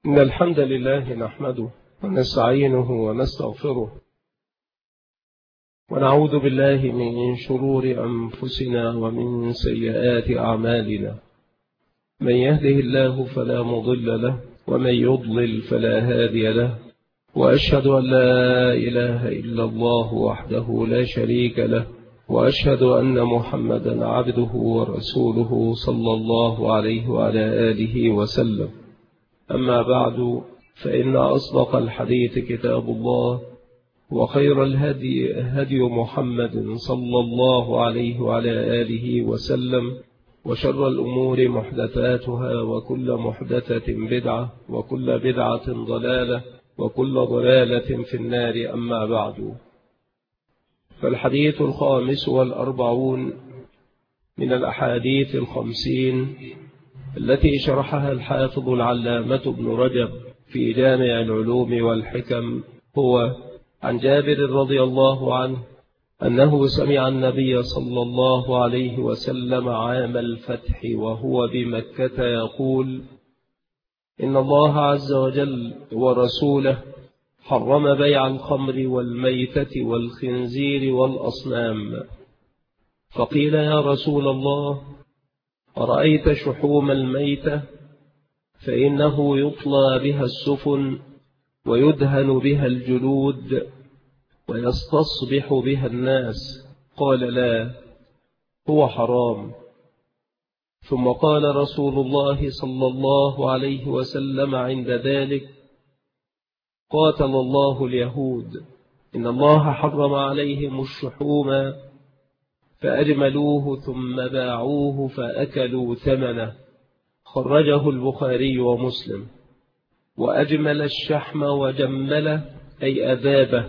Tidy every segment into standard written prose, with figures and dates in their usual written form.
إن الحمد لله نحمده ونستعينه ونستغفره ونعوذ بالله من شرور أنفسنا ومن سيئات أعمالنا. من يهده الله فلا مضل له ومن يضلل فلا هادي له، وأشهد أن لا إله إلا الله وحده لا شريك له، وأشهد أن محمدا عبده ورسوله صلى الله عليه وعلى آله وسلم. أما بعد، فإن أصدق الحديث كتاب الله، وخير الهدي هدي محمد صلى الله عليه وعلى آله وسلم، وشر الأمور محدثاتها، وكل محدثة بدعة، وكل بدعة ضلالة، وكل ضلالة في النار. أما بعد، فالحديث 45 من الأحاديث 50 التي شرحها الحافظ العلامة ابن رجب في جامع العلوم والحكم هو عن جابر رضي الله عنه أنه سمع النبي صلى الله عليه وسلم عام الفتح وهو بمكة يقول: إن الله عز وجل ورسوله حرم بيع الخمر والميتة والخنزير والأصنام. فقيل: يا رسول الله، أرأيت شحوم الميتة؟ فإنه يطلى بها السفن ويدهن بها الجلود ويستصبح بها الناس. قال: لا، هو حرام. ثم قال رسول الله صلى الله عليه وسلم عند ذلك: قاتل الله اليهود، إن الله حرم عليهم الشحوم فأجملوه ثم باعوه فأكلوا ثمنه. خرجه البخاري ومسلم. وأجمل الشحم وجمله أي أذابه.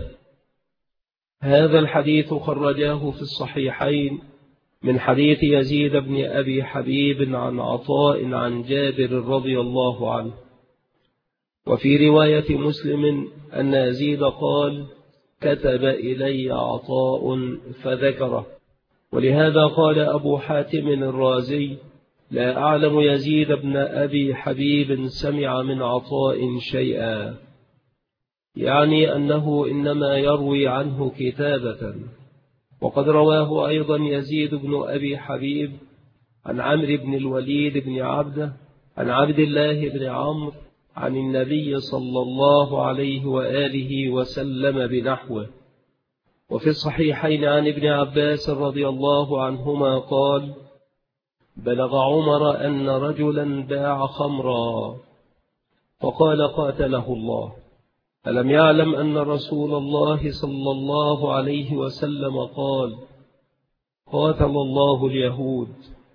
هذا الحديث خرجاه في الصحيحين من حديث يزيد بن أبي حبيب عن عطاء عن جابر رضي الله عنه. وفي رواية مسلم أن يزيد قال: كتب إلي عطاء فذكره. ولهذا قال أبو حاتم الرازي: لا أعلم يزيد بن أبي حبيب سمع من عطاء شيئا، يعني أنه إنما يروي عنه كتابة. وقد رواه أيضا يزيد بن أبي حبيب عن عمرو بن الوليد بن عبده عن عبد الله بن عمرو عن النبي صلى الله عليه وآله وسلم بنحوه. وفي الصحيحين عن ابن عباس رضي الله عنهما قال: بلغ عمر أن رجلا باع خمرا فقال: قاتله الله، ألم يعلم أن رسول الله صلى الله عليه وسلم قال: قاتل الله اليهود،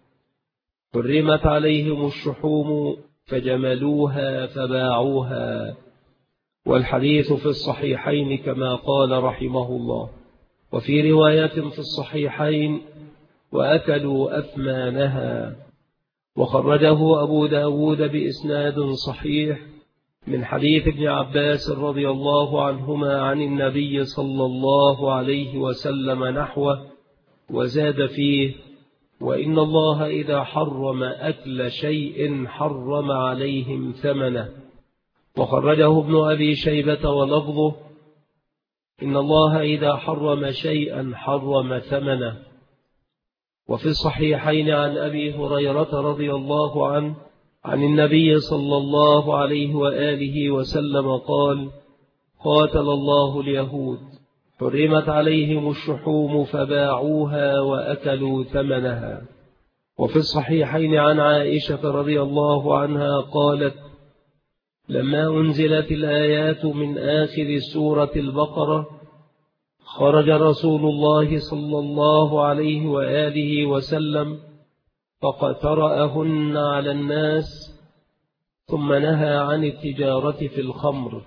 حرمت عليهم الشحوم فجملوها فباعوها. والحديث في الصحيحين كما قال رحمه الله. وفي رواية في الصحيحين: وأكلوا أثمانها. وخرجه أبو داود بإسناد صحيح من حديث ابن عباس رضي الله عنهما عن النبي صلى الله عليه وسلم نحوه، وزاد فيه: وإن الله إذا حرم أكل شيء حرم عليهم ثمنه. وخرجه ابن أبي شيبة ولفظه: إن الله إذا حرم شيئا حرم ثمنه. وفي الصحيحين عن أبي هريرة رضي الله عنه عن النبي صلى الله عليه وآله وسلم قال: قاتل الله اليهود، حرمت عليهم الشحوم فباعوها وأكلوا ثمنها. وفي الصحيحين عن عائشة رضي الله عنها قالت: لما أنزلت الآيات من آخر سورة البقرة خرج رسول الله صلى الله عليه وآله وسلم فقترأهن على الناس، ثم نهى عن التجارة في الخمر.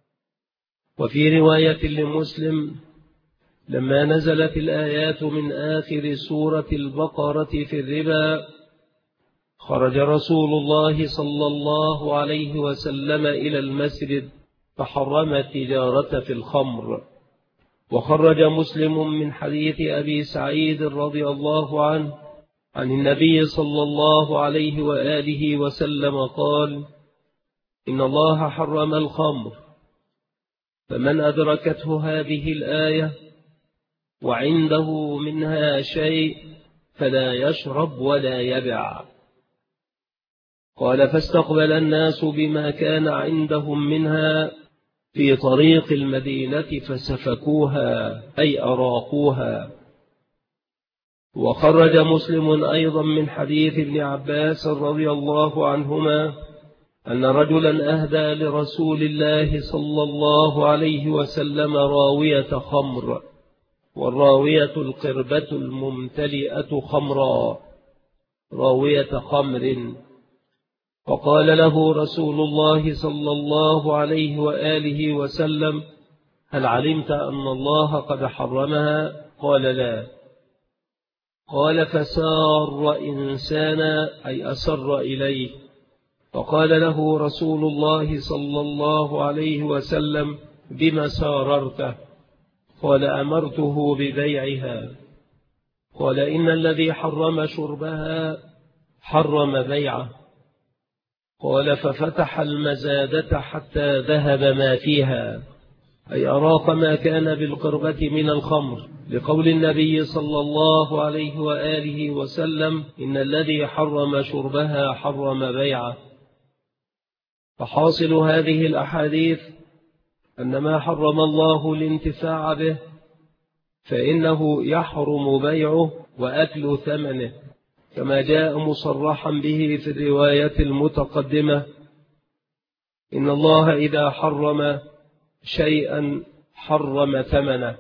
وفي رواية لمسلم: لما نزلت الآيات من آخر سورة البقرة في الربا خرج رسول الله صلى الله عليه وسلم إلى المسجد فحرم التجارة في الخمر. وخرج مسلم من حديث أبي سعيد رضي الله عنه عن النبي صلى الله عليه وآله وسلم قال: إن الله حرم الخمر، فمن أدركته هذه الآية وعنده منها شيء فلا يشرب ولا يبع. قال فاستقبل الناس بما كان عندهم منها في طريق المدينة فسفكوها أي أراقوها. وخرج مسلم أيضا من حديث ابن عباس رضي الله عنهما أن رجلا أهدى لرسول الله صلى الله عليه وسلم راوية خمر، والراوية القربة الممتلئة خمرا، راوية خمر. فقال له رسول الله صلى الله عليه وآله وسلم هل علمت أن الله قد حرمها؟ قال لا. قال فسار إنسانا أي أسر إليه، فقال له رسول الله صلى الله عليه وسلم بما ساررته؟ قال أمرته ببيعها. قال إن الذي حرم شربها حرم بيعه. قال ففتح المزادة حتى ذهب ما فيها، أي أراق ما كان بالقربة من الخمر، لقول النبي صلى الله عليه وآله وسلم إن الذي حرم شربها حرم بيعه. فحاصل هذه الأحاديث أن ما حرم الله الانتفاع به فإنه يحرم بيعه وأكل ثمنه، كما جاء مصرحا به في الرواية المتقدمة إن الله إذا حرم شيئا حرم ثمنه.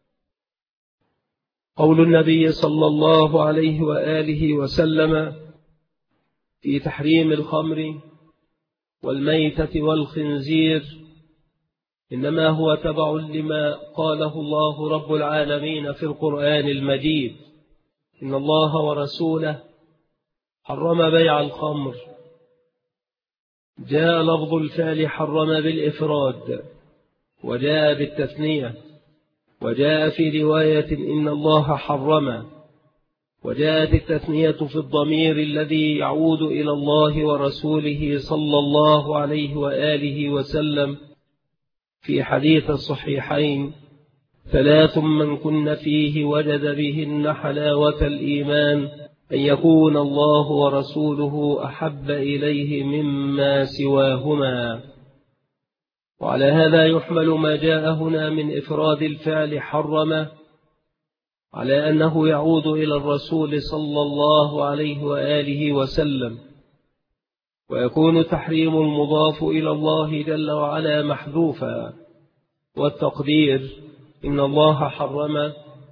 قول النبي صلى الله عليه وآله وسلم في تحريم الخمر والميتة والخنزير إنما هو تبع لما قاله الله رب العالمين في القرآن المجيد إن الله ورسوله حرم بيع الخمر. جاء لفظ الفعل حرم بالإفراد وجاء بالتثنية، وجاء في رواية إن الله حرم، وجاءت التثنية في الضمير الذي يعود إلى الله ورسوله صلى الله عليه وآله وسلم في حديث الصحيحين 3 من كن فيه وجد بهن حلاوة الإيمان أن يكون الله ورسوله أحب إليه مما سواهما. وعلى هذا يحمل ما جاء هنا من إفراد الفعل حرم على أنه يعود إلى الرسول صلى الله عليه وآله وسلم، ويكون تحريم المضاف إلى الله جل وعلا محذوفا، والتقدير إن الله حرم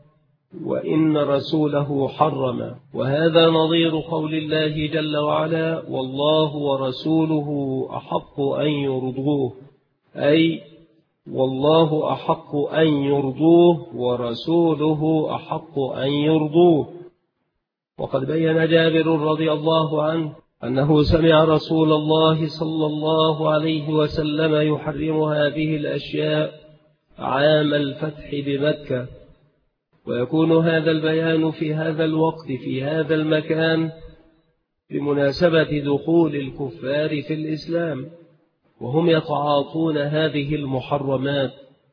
وإن رسوله حرم. وهذا نظير قول الله جل وعلا والله ورسوله أحق أن يرضوه، أي والله أحق أن يرضوه ورسوله أحق أن يرضوه. وقد بين جابر رضي الله عنه أنه سمع رسول الله صلى الله عليه وسلم يحرم هذه الأشياء عام الفتح بمكة، ويكون هذا البيان في هذا الوقت في هذا المكان بمناسبة دخول الكفار في الإسلام، وهم يتعاطون هذه المحرمات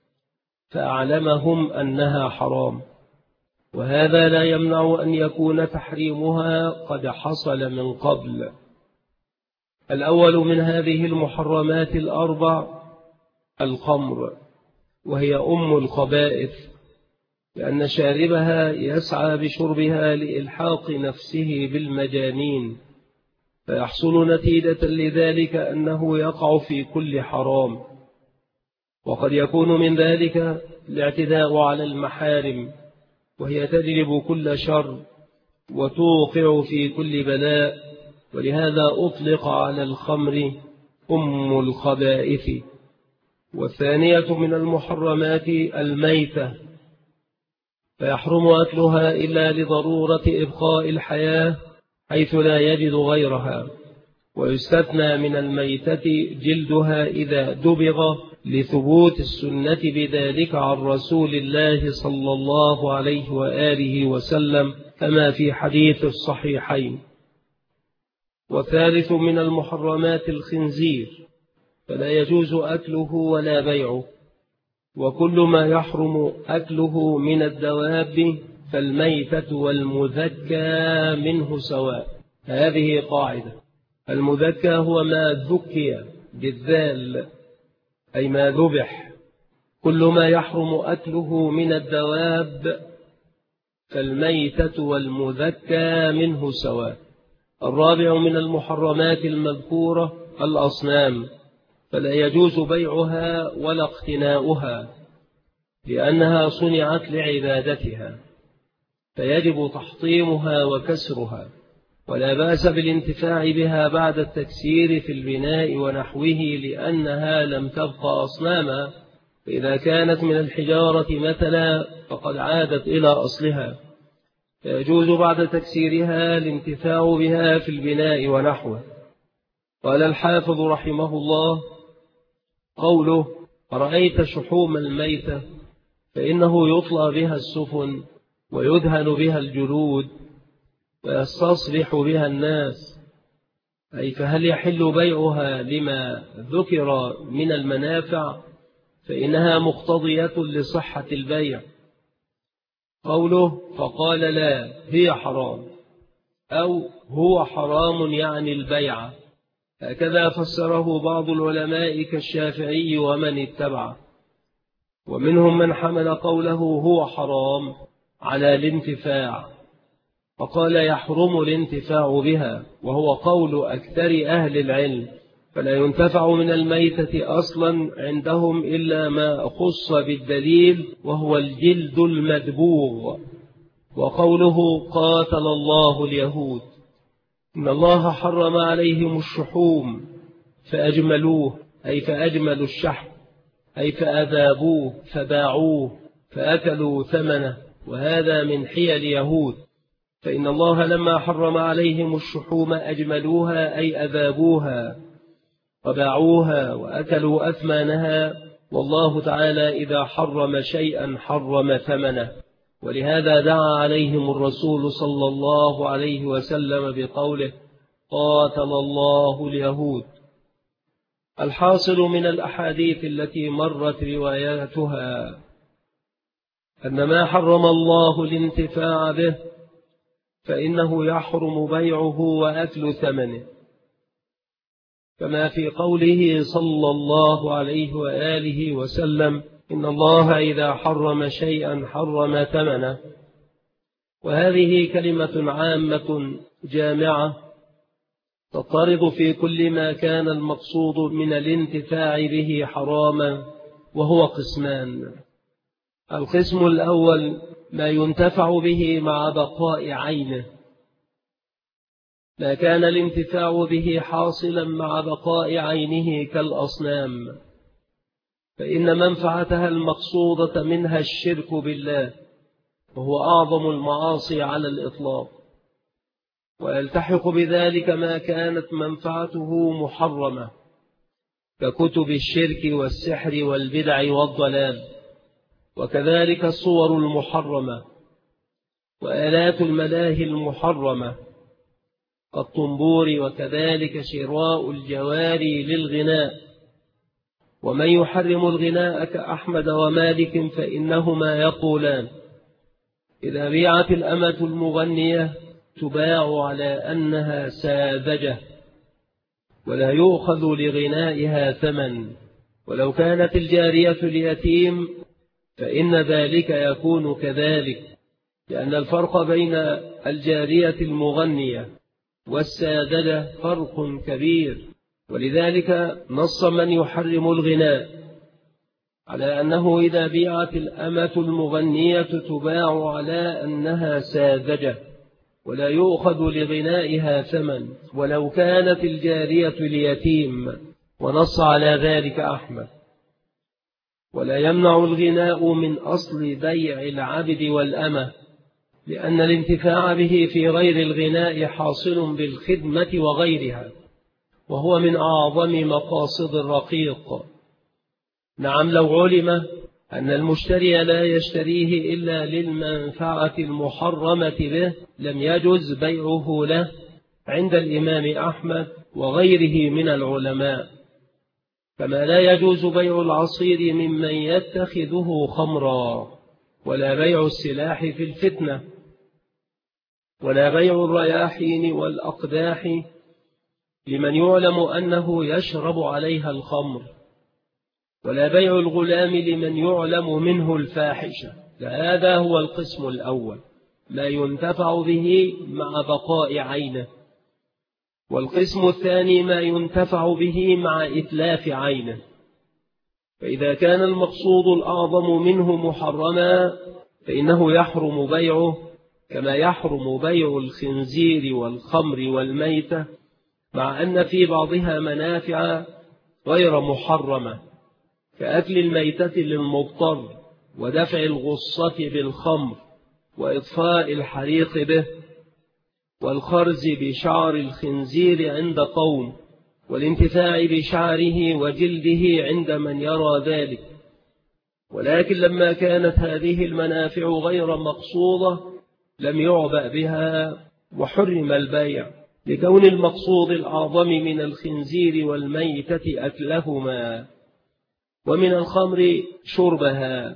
فأعلمهم أنها حرام، وهذا لا يمنع أن يكون تحريمها قد حصل من قبل. الأول من هذه المحرمات الأربع الخمر، وهي أم الخبائث، لأن شاربها يسعى بشربها لإلحاق نفسه بالمجانين، فيحصل نتيجة لذلك أنه يقع في كل حرام. وقد يكون من ذلك الاعتداء على المحارم، وهي تجلب كل شر وتوقع في كل بلاء، ولهذا أطلق على الخمر أم الخبائث. والثانية من المحرمات الميتة، فيحرم أكلها إلا لضرورة إبقاء الحياة حيث لا يجد غيرها، ويستثنى من الميتة جلدها إذا دبغ لثبوت السنة بذلك عن رسول الله صلى الله عليه وآله وسلم كما في حديث الصحيحين. والثالث من المحرمات الخنزير، فلا يجوز أكله ولا بيعه. وكل ما يحرم أكله من الدواب فالميتة والمذكى منه سواء. هذه قاعدة. المذكى هو ما ذكي بالذال أي ما ذبح. كل ما يحرم أكله من الدواب فالميتة والمذكى منه سواء. الرابع من المحرمات المذكورة الأصنام، فلا يجوز بيعها ولا اقتناؤها لأنها صنعت لعبادتها، فيجب تحطيمها وكسرها، ولا بأس بالانتفاع بها بعد التكسير في البناء ونحوه لأنها لم تبق أصناما، فإذا كانت من الحجارة مثلا فقد عادت إلى أصلها، فيجوز بعد تكسيرها الانتفاع بها في البناء ونحوه. قال الحافظ رحمه الله: قوله رأيت شحوم الميتة فإنه يطلى بها السفن ويدهن بها الجلود ويستصبح بها الناس، أي فهل يحل بيعها لما ذكر من المنافع فإنها مقتضية لصحة البيع. قوله فقال لا هي حرام أو هو حرام يعني البيع، هكذا فسره بعض العلماء كالشافعي ومن اتبعه، ومنهم من حمل قوله هو حرام على الانتفاع فقال يحرم الانتفاع بها، وهو قول أكثر أهل العلم، فلا ينتفع من الميتة أصلا عندهم إلا ما خص بالدليل وهو الجلد المدبوغ. وقوله قاتل الله اليهود، إن الله حرم عليهم الشحوم فأجملوه أي فأجملوا الشحم أي فأذابوه فباعوه فأكلوا ثمنه، وهذا من حيل يهود، فإن الله لما حرم عليهم الشحوم أجملوها أي أذابوها وباعوها وأكلوا أثمانها، والله تعالى إذا حرم شيئا حرم ثمنه، ولهذا دعا عليهم الرسول صلى الله عليه وسلم بقوله قاتل الله اليهود. الحاصل من الأحاديث التي مرت رواياتها أن ما حرم الله الانتفاع به فإنه يحرم بيعه وأكل ثمنه، كما في قوله صلى الله عليه وآله وسلم إن الله إذا حرم شيئا حرم ثمنه. وهذه كلمة عامة جامعة تطرد في كل ما كان المقصود من الانتفاع به حراما، وهو قسمان: القسم الأول ما ينتفع به مع بقاء عينه، ما كان الانتفاع به حاصلا مع بقاء عينه كالأصنام، فإن منفعتها المقصودة منها الشرك بالله، وهو أعظم المعاصي على الإطلاق، ويلتحق بذلك ما كانت منفعته محرمة ككتب الشرك والسحر والبدع والضلال، وكذلك الصور المحرمة وآلات الملاهي المحرمة كالطنبور، وكذلك شراء الجواري للغناء. ومن يحرم الغناء كأحمد ومالك فإنهما يقولان إذا بيعت الأمة المغنية تباع على أنها ساذجة ولا يؤخذ لغنائها ثمن، ولو كانت الجارية اليتيم فإن ذلك يكون كذلك، لأن الفرق بين الجارية المغنية والساذجة فرق كبير، ولذلك نص من يحرم الغناء على أنه إذا بيعت الأمة المغنية تباع على أنها ساذجة ولا يؤخذ لغنائها ثمن، ولو كانت الجارية اليتيم، ونص على ذلك أحمد. ولا يمنع الغناء من أصل بيع العبد والأمة، لأن الانتفاع به في غير الغناء حاصل بالخدمة وغيرها، وهو من أعظم مقاصد الرقيق. نعم، لو علم أن المشتري لا يشتريه إلا للمنفعة المحرمة به لم يجز بيعه له عند الإمام أحمد وغيره من العلماء، كما لا يجوز بيع العصير ممن يتخذه خمرا، ولا بيع السلاح في الفتنة، ولا بيع الرياحين والأقداح لمن يعلم أنه يشرب عليها الخمر، ولا بيع الغلام لمن يعلم منه الفاحشة. فهذا هو القسم الأول، ما ينتفع به مع بقاء عينه. والقسم الثاني ما ينتفع به مع إتلاف عينه. فإذا كان المقصود الأعظم منه محرما فإنه يحرم بيعه، كما يحرم بيع الخنزير والخمر والميتة، مع أن في بعضها منافع غير محرمة، كأكل الميتة للمضطر، ودفع الغصة بالخمر، وإطفاء الحريق به، والخرز بشعر الخنزير عند قوم، والانتفاع بشعره وجلده عند من يرى ذلك. ولكن لما كانت هذه المنافع غير مقصودة لم يعبأ بها وحرم البيع، لكون المقصود الأعظم من الخنزير والميتة أكلهما، ومن الخمر شربها،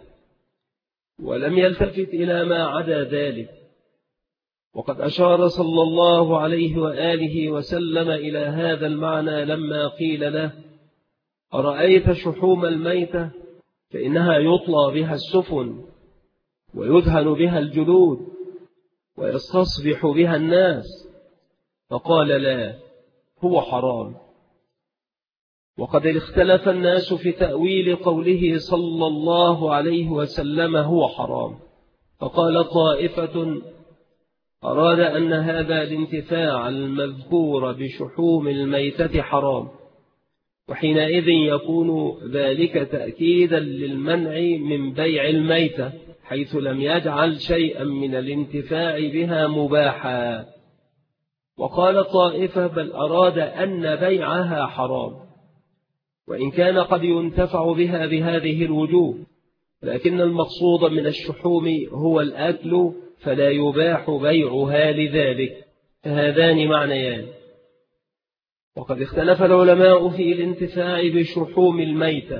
ولم يلتفت إلى ما عدا ذلك. وقد أشار صلى الله عليه وآله وسلم إلى هذا المعنى لما قيل له: أرأيت شحوم الميتة فإنها يطلى بها السفن، ويدهن بها الجلود، ويستصبح بها الناس. فقال: لا، هو حرام. وقد اختلف الناس في تأويل قوله صلى الله عليه وسلم هو حرام. فقال طائفة: أراد أن هذا الانتفاع المذكور بشحوم الميتة حرام، وحينئذ يكون ذلك تأكيدا للمنع من بيع الميتة، حيث لم يجعل شيئا من الانتفاع بها مباحا. وقال طائفة: بل أراد أن بيعها حرام، وإن كان قد ينتفع بها بهذه الوجوه، لكن المقصود من الشحوم هو الأكل، فلا يباح بيعها لذلك. فهذان معنيان. وقد اختلف العلماء في الانتفاع بشحوم الميتة،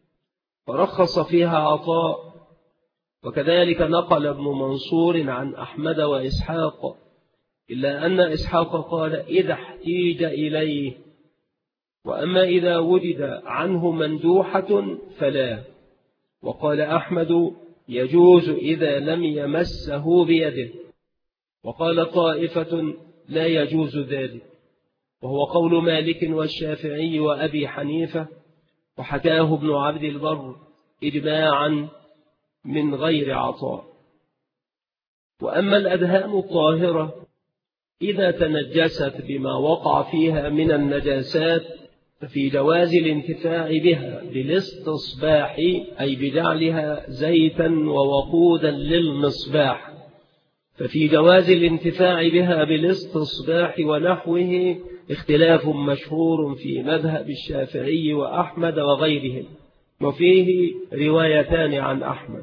فرخص فيها عطاء، وكذلك نقل ابن منصور عن أحمد وإسحاق، إلا أن إسحاق قال: إذا احتيج إليه، وأما إذا وجد عنه مندوحة فلا. وقال أحمد: يجوز إذا لم يمسه بيده. وقال طائفة: لا يجوز ذلك، وهو قول مالك والشافعي وأبي حنيفة، وحكاه ابن عبد البر إجماعا من غير عطاء. وأما الأدهان الطاهرة إذا تنجست بما وقع فيها من النجاسات ففي جواز الانتفاع بها بالاستصباح، أي بجعلها زيتا ووقودا للمصباح. ففي جواز الانتفاع بها بالاستصباح ونحوه اختلاف مشهور في مذهب الشافعي وأحمد وغيرهم، وفيه روايتان عن أحمد.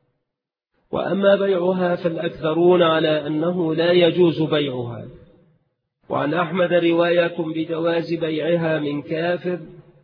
وأما بيعها فالأكثرون على أنه لا يجوز بيعها. وعن أحمد رواية بجواز بيعها من كافر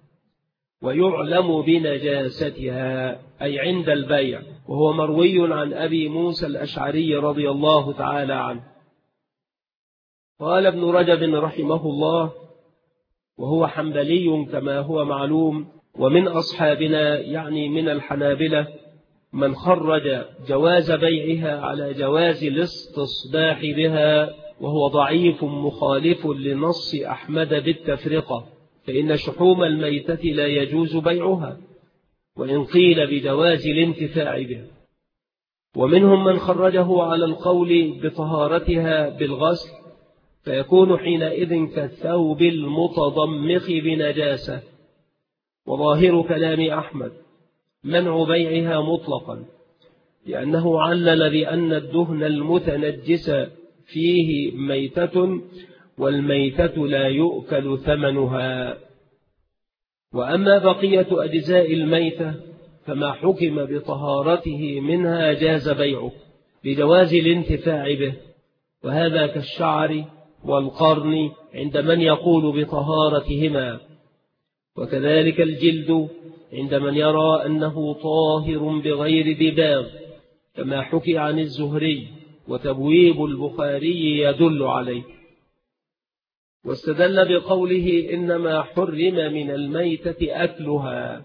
ويعلم بنجاستها، أي عند البيع، وهو مروي عن أبي موسى الأشعري رضي الله تعالى عنه. قال ابن رجب رحمه الله، وهو حنبلي كما هو معلوم، ومن أصحابنا يعني من الحنابلة من خرج جواز بيعها على جواز الاستصباح بها، وهو ضعيف مخالف لنص أحمد بالتفرقة، فإن شحوم الميتة لا يجوز بيعها، وإن قيل بجواز الانتفاع بها. ومنهم من خرجه على القول بطهارتها بالغسل، فيكون حينئذ كالثوب المتضمخ بنجاسة. وظاهر كلام أحمد منع بيعها مطلقا، لأنه علل بأن الدهن المتنجس فيه ميتة، والميتة لا يؤكل ثمنها. وأما بقية أجزاء الميتة فما حكم بطهارته منها جاز بيعه بجواز الانتفاع به، وهذا كالشعر والقرن عند من يقول بطهارتهما. وكذلك الجلد عند من يرى أنه طاهر بغير دباغ، كما حكي عن الزهري، وتبويب البخاري يدل عليه. واستدل بقوله إنما حرم من الميتة أكلها.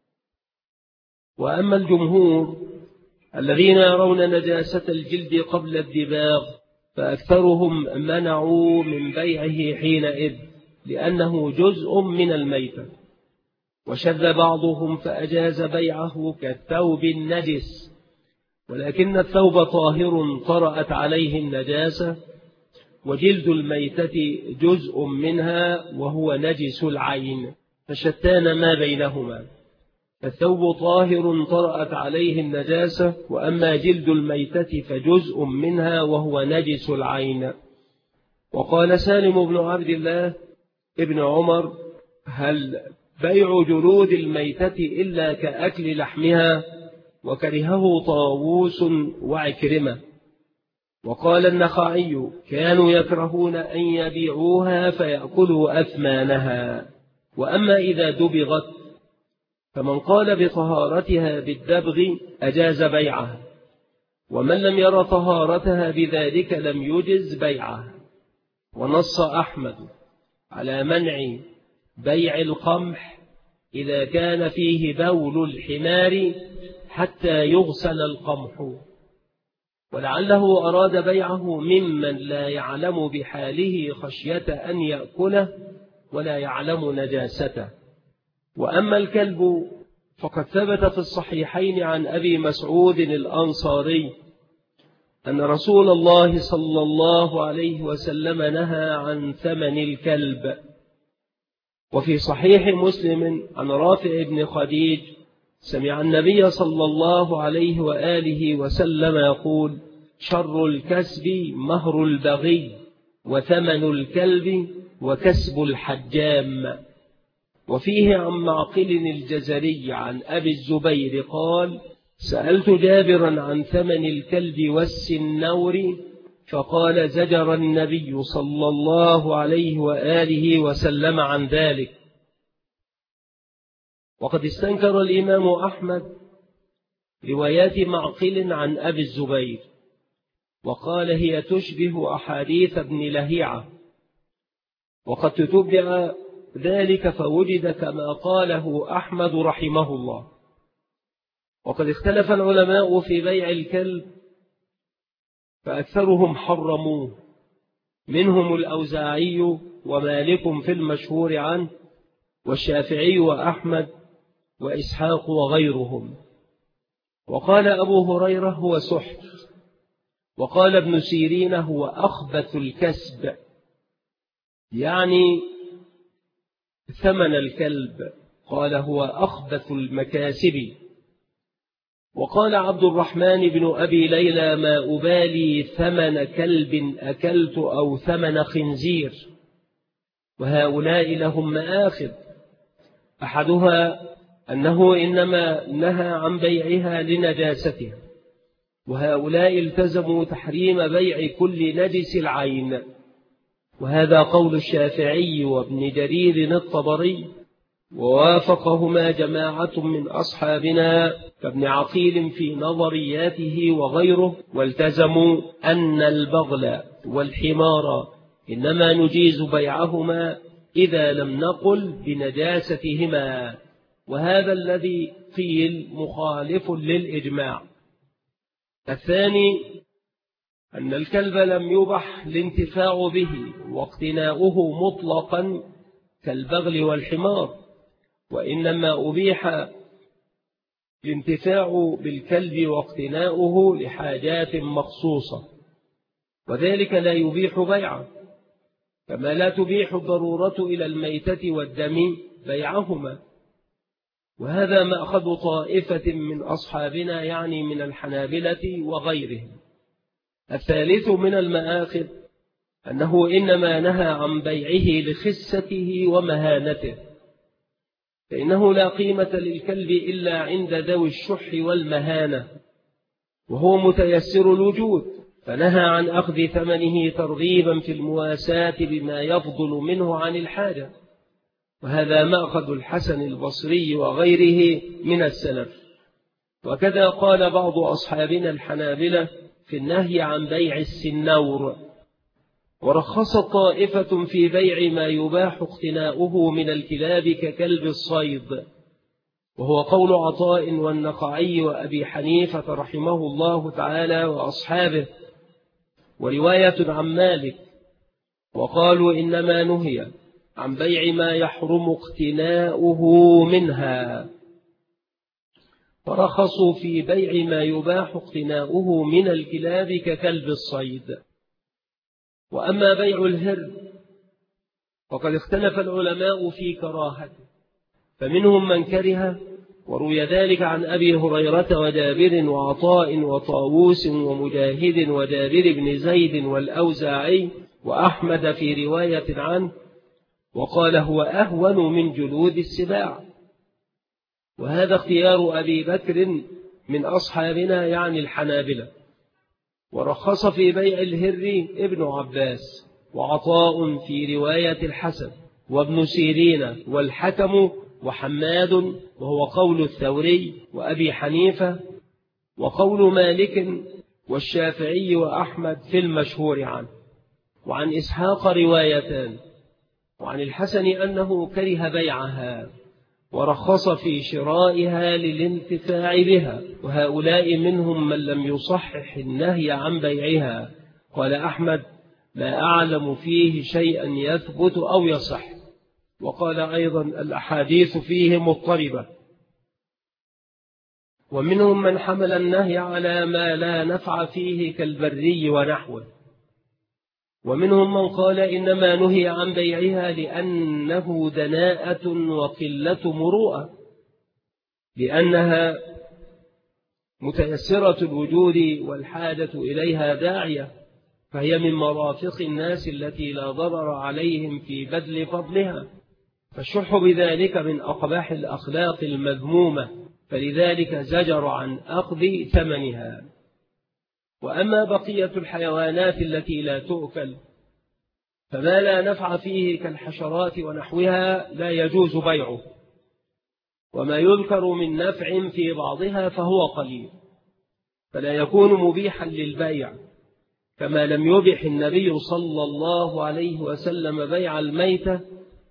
وأما الجمهور الذين يرون نجاسة الجلد قبل الدباغ فأكثرهم منعوا من بيعه حينئذ لأنه جزء من الميتة، وشذ بعضهم فأجاز بيعه كالثوب النجس، ولكن الثوب طاهر طرأت عليه النجاسة، وجلد الميتة جزء منها وهو نجس العين، فشتان ما بينهما. الثوب طاهر طرأت عليه النجاسة، وأما جلد الميتة فجزء منها وهو نجس العين. وقال سالم بن عبد الله ابن عمر: هل بيع جلود الميتة إلا كأكل لحمها؟ وكرهه طاووس وعكرمة. وقال النخعي: كانوا يكرهون أن يبيعوها فيأكلوا أثمانها. وأما إذا دبغت فمن قال بطهارتها بالدبغ أجاز بيعها، ومن لم ير طهارتها بذلك لم يجز بيعها. ونص أحمد على منع بيع القمح إذا كان فيه بول الحمار حتى يغسل القمح، ولعله أراد بيعه ممن لا يعلم بحاله خشية أن يأكله ولا يعلم نجاسته. وأما الكلب فقد ثبت في الصحيحين عن أبي مسعود الأنصاري أن رسول الله صلى الله عليه وسلم نهى عن ثمن الكلب. وفي صحيح مسلم عن رافع بن خديج سمع النبي صلى الله عليه وآله وسلم يقول: شر الكسب مهر البغي، وثمن الكلب وكسب الحجام. وفيه عن معقل الجزري عن أبي الزبير قال: سألت جابرا عن ثمن الكلب والسنور، فقال: زجر النبي صلى الله عليه وآله وسلم عن ذلك. وقد استنكر الإمام أحمد روايات معقل عن أبي الزبير، وقال: هي تشبه أحاديث ابن لهيعة، وقد تتبع ذلك فوجد كما قاله أحمد رحمه الله. وقد اختلف العلماء في بيع الكلب فأكثرهم حرموه، منهم الأوزاعي ومالك في المشهور عنه، والشافعي وأحمد وإسحاق وغيرهم. وقال أبو هريرة: هو سحت. وقال ابن سيرين: هو أخبث الكسب، يعني ثمن الكلب. قال: هو أخبث المكاسب. وقال عبد الرحمن بن أبي ليلى: ما أبالي ثمن كلب أكلت أو ثمن خنزير. وهؤلاء لهم مآخذ، أحدها أنه إنما نهى عن بيعها لنجاستها، وهؤلاء التزموا تحريم بيع كل نجس العين، وهذا قول الشافعي وابن جرير الطبري، ووافقهما جماعة من أصحابنا كابن عقيل في نظرياته وغيره، والتزموا أن البغل والحمار إنما نجيز بيعهما إذا لم نقل بنجاستهما، وهذا الذي قيل مخالف للإجماع. الثاني أن الكلب لم يبح الانتفاع به واقتناؤه مطلقا كالبغل والحمار، وإنما أبيح الانتفاع بالكلب واقتناؤه لحاجات مخصوصة، وذلك لا يبيح بيعه، كما لا تبيح الضرورة إلى الميتة والدم بيعهما. وهذا مأخذ طائفة من أصحابنا، يعني من الحنابلة وغيرهم. الثالث من المآخذ أنه إنما نهى عن بيعه لخسته ومهانته، فإنه لا قيمة للكلب إلا عند ذوي الشح والمهانة، وهو متيسر الوجود، فنهى عن أخذ ثمنه ترغيبا في المواساة بما يفضل منه عن الحاجة. وهذا مأخذ الحسن البصري وغيره من السلف. وكذا قال بعض أصحابنا الحنابلة في النهي عن بيع السنور. ورخص طائفة في بيع ما يباح اقتناؤه من الكلاب ككلب الصيد، وهو قول عطاء والنخعي وأبي حنيفة رحمه الله تعالى وأصحابه، ورواية عن مالك. وقالوا إنما نهي عن بيع ما يحرم اقتناؤه منها، فرخصوا في بيع ما يباح اقتناؤه من الكلاب ككلب الصيد. وأما بيع الهر فقد اختلف العلماء في كراهته، فمنهم من كره، وروي ذلك عن أبي هريرة وجابر وعطاء وطاووس ومجاهد وجابر بن زيد والأوزاعي وأحمد في رواية عنه، وقال هو أهون من جلود السباع. وهذا اختيار أبي بكر من أصحابنا يعني الحنابلة. ورخص في بيع الهر ابن عباس وعطاء في رواية الحسن وابن سيرين والحكم وحماد، وهو قول الثوري وأبي حنيفة، وقول مالك والشافعي وأحمد في المشهور عنه. وعن إسحاق روايتان، وعن الحسن أنه كره بيعها ورخص في شرائها للانتفاع بها، وهؤلاء منهم من لم يصحح النهي عن بيعها. قال أحمد لا أعلم فيه شيئا يثبت أو يصح. وقال أيضا الأحاديث فيه مضطربة. ومنهم من حمل النهي على ما لا نفع فيه كالبري ونحوه. ومنهم من قال إنما نهي عن بيعها لأنه دناءة وقلة مروءة، لأنها متيسرة الوجود والحاجة إليها داعية، فهي من مرافق الناس التي لا ضرر عليهم في بذل فضلها، فالشح بذلك من أقباح الأخلاق المذمومة، فلذلك زجر عن أخذ ثمنها. وأما بقية الحيوانات التي لا تؤكل فما لا نفع فيه كالحشرات ونحوها لا يجوز بيعه، وما يذكر من نفع في بعضها فهو قليل، فلا يكون مبيحا للبيع، كما لم يبح النبي صلى الله عليه وسلم بيع الميتة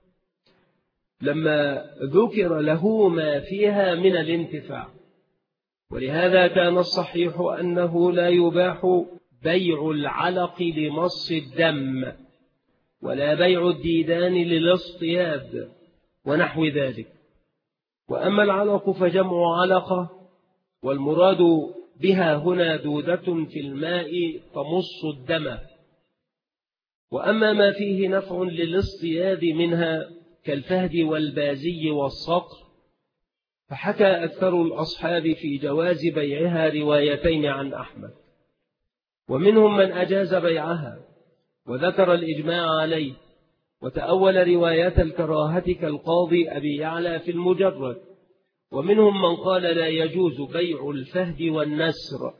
لما ذكر له ما فيها من الانتفاع. ولهذا كان الصحيح أنه لا يباح بيع العلق لمص الدم، ولا بيع الديدان للاصطياد ونحو ذلك. وأما العلق فجمع علقة، والمراد بها هنا دودة في الماء تمص الدم. وأما ما فيه نفع للاصطياد منها كالفهد والبازي والصقر، فحكى أكثر الأصحاب في جواز بيعها روايتين عن أحمد. ومنهم من أجاز بيعها وذكر الإجماع عليه، وتأول رواية الكراهة كالقاضي أبي يعلى في المجرد. ومنهم من قال لا يجوز بيع الفهد والنسر،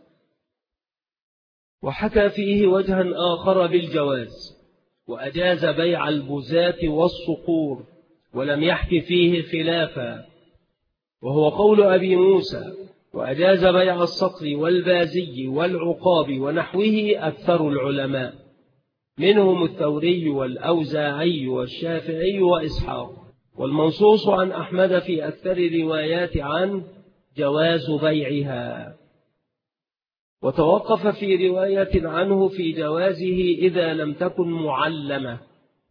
وحكى فيه وجها آخر بالجواز، وأجاز بيع البزاة والصقور، ولم يحك فيه خلافا، وهو قول أبي موسى. وأجاز بيع الصقر والبازي والعقاب ونحوه أكثر العلماء، منهم الثوري والأوزاعي والشافعي وإسحاق. والمنصوص عن أحمد في أكثر الروايات عن جواز بيعها. وتوقف في رواية عنه في جوازه إذا لم تكن معلمة.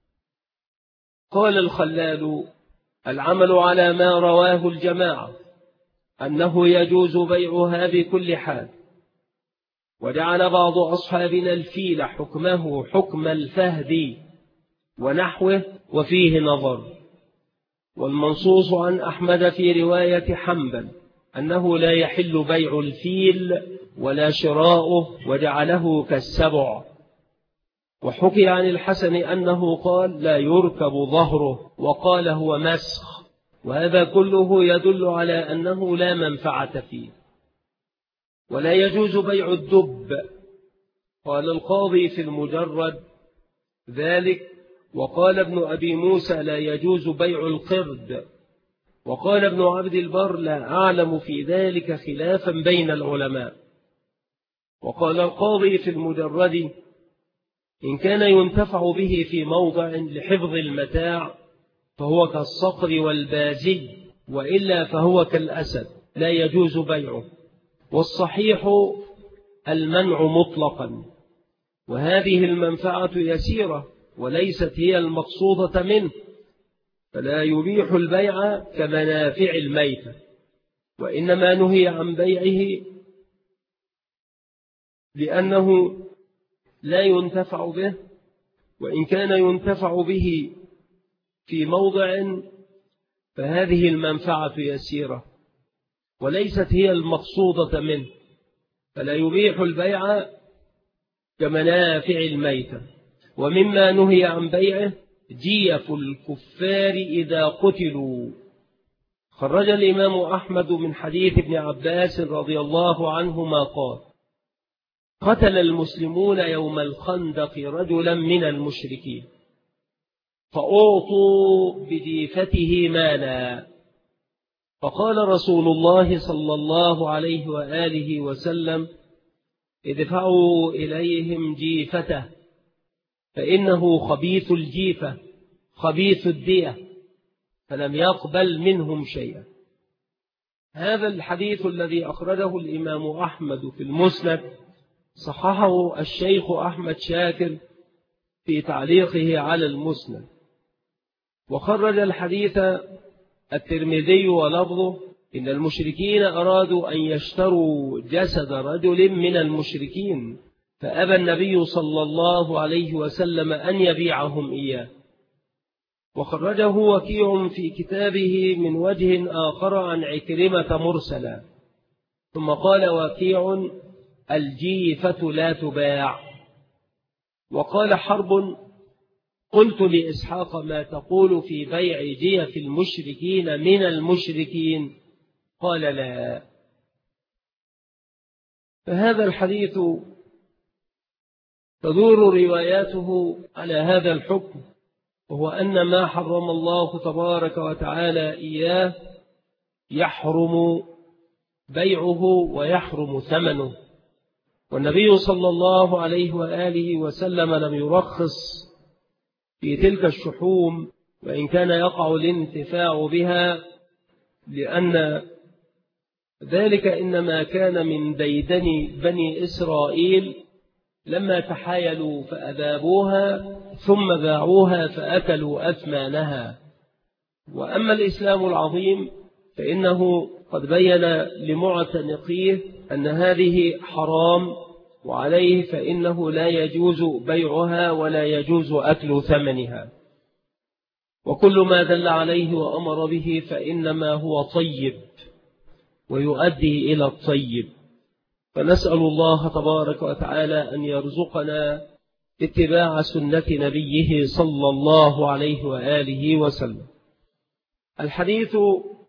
قال الخلال العمل على ما رواه الجماعة أنه يجوز بيعها بكل حال. وجعل بعض أصحابنا الفيل حكمه حكم الفهد ونحوه، وفيه نظر. والمنصوص عن أحمد في رواية حنبل أنه لا يحل بيع الفيل ولا شراؤه، وجعله كالسبع. وحكي عن الحسن أنه قال لا يركب ظهره، وقال هو مسخ، وهذا كله يدل على أنه لا منفعة فيه. ولا يجوز بيع الدب. قال القاضي في المجرد ذلك وقال ابن أبي موسى لا يجوز بيع القرد، وقال ابن عبد البر لا أعلم في ذلك خلافا بين العلماء. وقال القاضي في المجرد إن كان ينتفع به في موضع لحفظ المتاع فهو كالصقر والبازي، وإلا فهو كالأسد لا يجوز بيعه. والصحيح المنع مطلقا، وهذه المنفعة يسيرة وليست هي المقصودة منه، فلا يبيح البيع كمنافع الميتة، وإنما نهي عن بيعه لأنه لا ينتفع به، وإن كان ينتفع به في موضع فهذه المنفعة يسيرة وليست هي المقصودة منه، فلا يبيح البيع كمنافع الميتة. ومما نهي عن بيعه جيف الكفار إذا قتلوا. خرج الإمام أحمد من حديث ابن عباس رضي الله عنهما قال قتل المسلمون يوم الخندق رجلا من المشركين فأعطوا بجيفته مالا، فقال رسول الله صلى الله عليه وآله وسلم ادفعوا إليهم جيفته فإنه خبيث الجيفة خبيث الدية، فلم يقبل منهم شيئا. هذا الحديث الذي أخرجه الإمام أحمد في المسند صححه الشيخ أحمد شاكر في تعليقه على المسند. وخرج الحديث الترمذي ولفظه إن المشركين أرادوا أن يشتروا جسد رجل من المشركين فأبى النبي صلى الله عليه وسلم أن يبيعهم إياه. وخرجه وكيع في كتابه من وجه آخر عن عكرمة مرسلا. ثم قال وكيع الجيفة لا تباع. وقال حرب قلت لإسحاق ما تقول في بيع جيف المشركين من المشركين؟ قال لا. فهذا الحديث تدور رواياته على هذا الحكم، وهو أن ما حرم الله تبارك وتعالى إياه يحرم بيعه ويحرم ثمنه. والنبي صلى الله عليه وآله وسلم لم يرخص في تلك الشحوم، وإن كان يقع الانتفاع بها، لأن ذلك إنما كان من ديدن بني إسرائيل لما تحايلوا فأذابوها ثم باعوها فأكلوا أثمانها. وأما الإسلام العظيم فإنه قد بين لمعتنقيه أن هذه حرام، وعليه فإنه لا يجوز بيعها ولا يجوز أكل ثمنها. وكل ما دل عليه وأمر به فإنما هو طيب ويؤدي إلى الطيب. فنسأل الله تبارك وتعالى أن يرزقنا اتباع سنة نبيه صلى الله عليه وآله وسلم. الحديث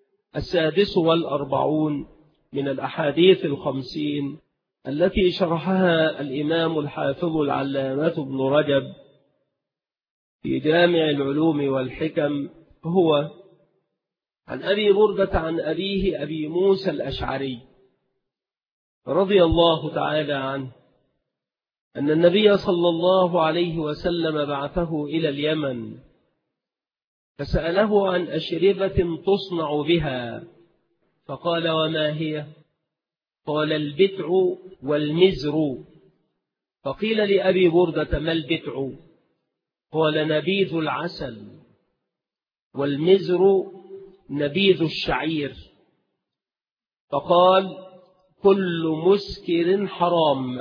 46 من الأحاديث 50 التي شرحها الإمام الحافظ العلامة ابن رجب في جامع العلوم والحكم، هو عن أبي بردة عن أبيه أبي موسى الأشعري رضي الله تعالى عنه أن النبي صلى الله عليه وسلم بعثه إلى اليمن فسأله عن أشربة تصنع بها، فقال وما هي؟ قال البتع والمزر. فقيل لأبي بردة ما البتع؟ قال نبيذ العسل، والمزر نبيذ الشعير. فقال كل مسكر حرام.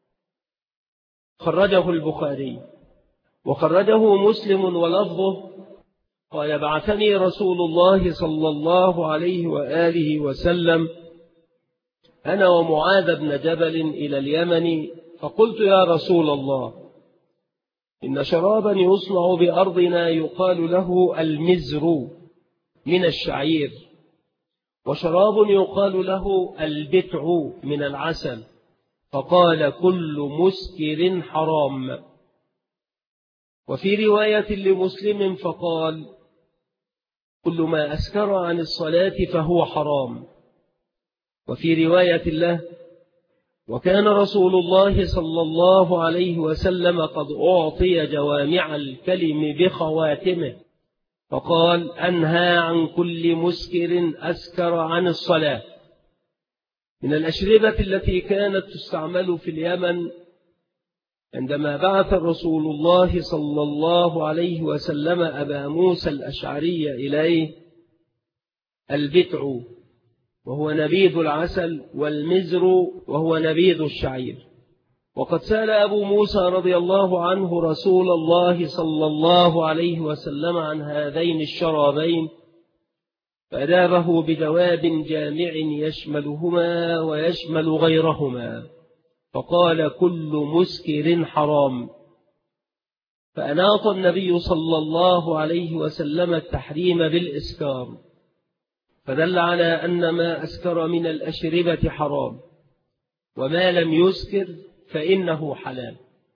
خرجه البخاري. وخرجه مسلم ولفظه قال بعثني رسول الله صلى الله عليه وآله وسلم أنا ومعاذ بن جبل إلى اليمن، فقلت يا رسول الله إن شرابا يصنع بأرضنا يقال له المزر من الشعير، وشراب يقال له البتع من العسل، فقال كل مسكر حرام. وفي رواية لمسلم فقال: كل ما أسكر عن الصلاة فهو حرام. وفي رواية له: وكان رسول الله صلى الله عليه وسلم قد أعطي جوامع الكلم بخواتمه، فقال: أنهى عن كل مسكر أسكر عن الصلاة. من الأشربة التي كانت تستعمل في اليمن عندما بعث رسول الله صلى الله عليه وسلم أبا موسى الأشعري إليه البتع، وهو نبيذ العسل، والمزر، وهو نبيذ الشعير. وقد سأل أبو موسى رضي الله عنه رسول الله صلى الله عليه وسلم عن هذين الشرابين، فأجابه بجواب جامع يشملهما ويشمل غيرهما، فقال: كل مسكر حرام. فأناط النبي صلى الله عليه وسلم التحريم بالإسكار، فدل على أن ما أسكر من الأشربة حرام، وما لم يسكر فإنه حلال.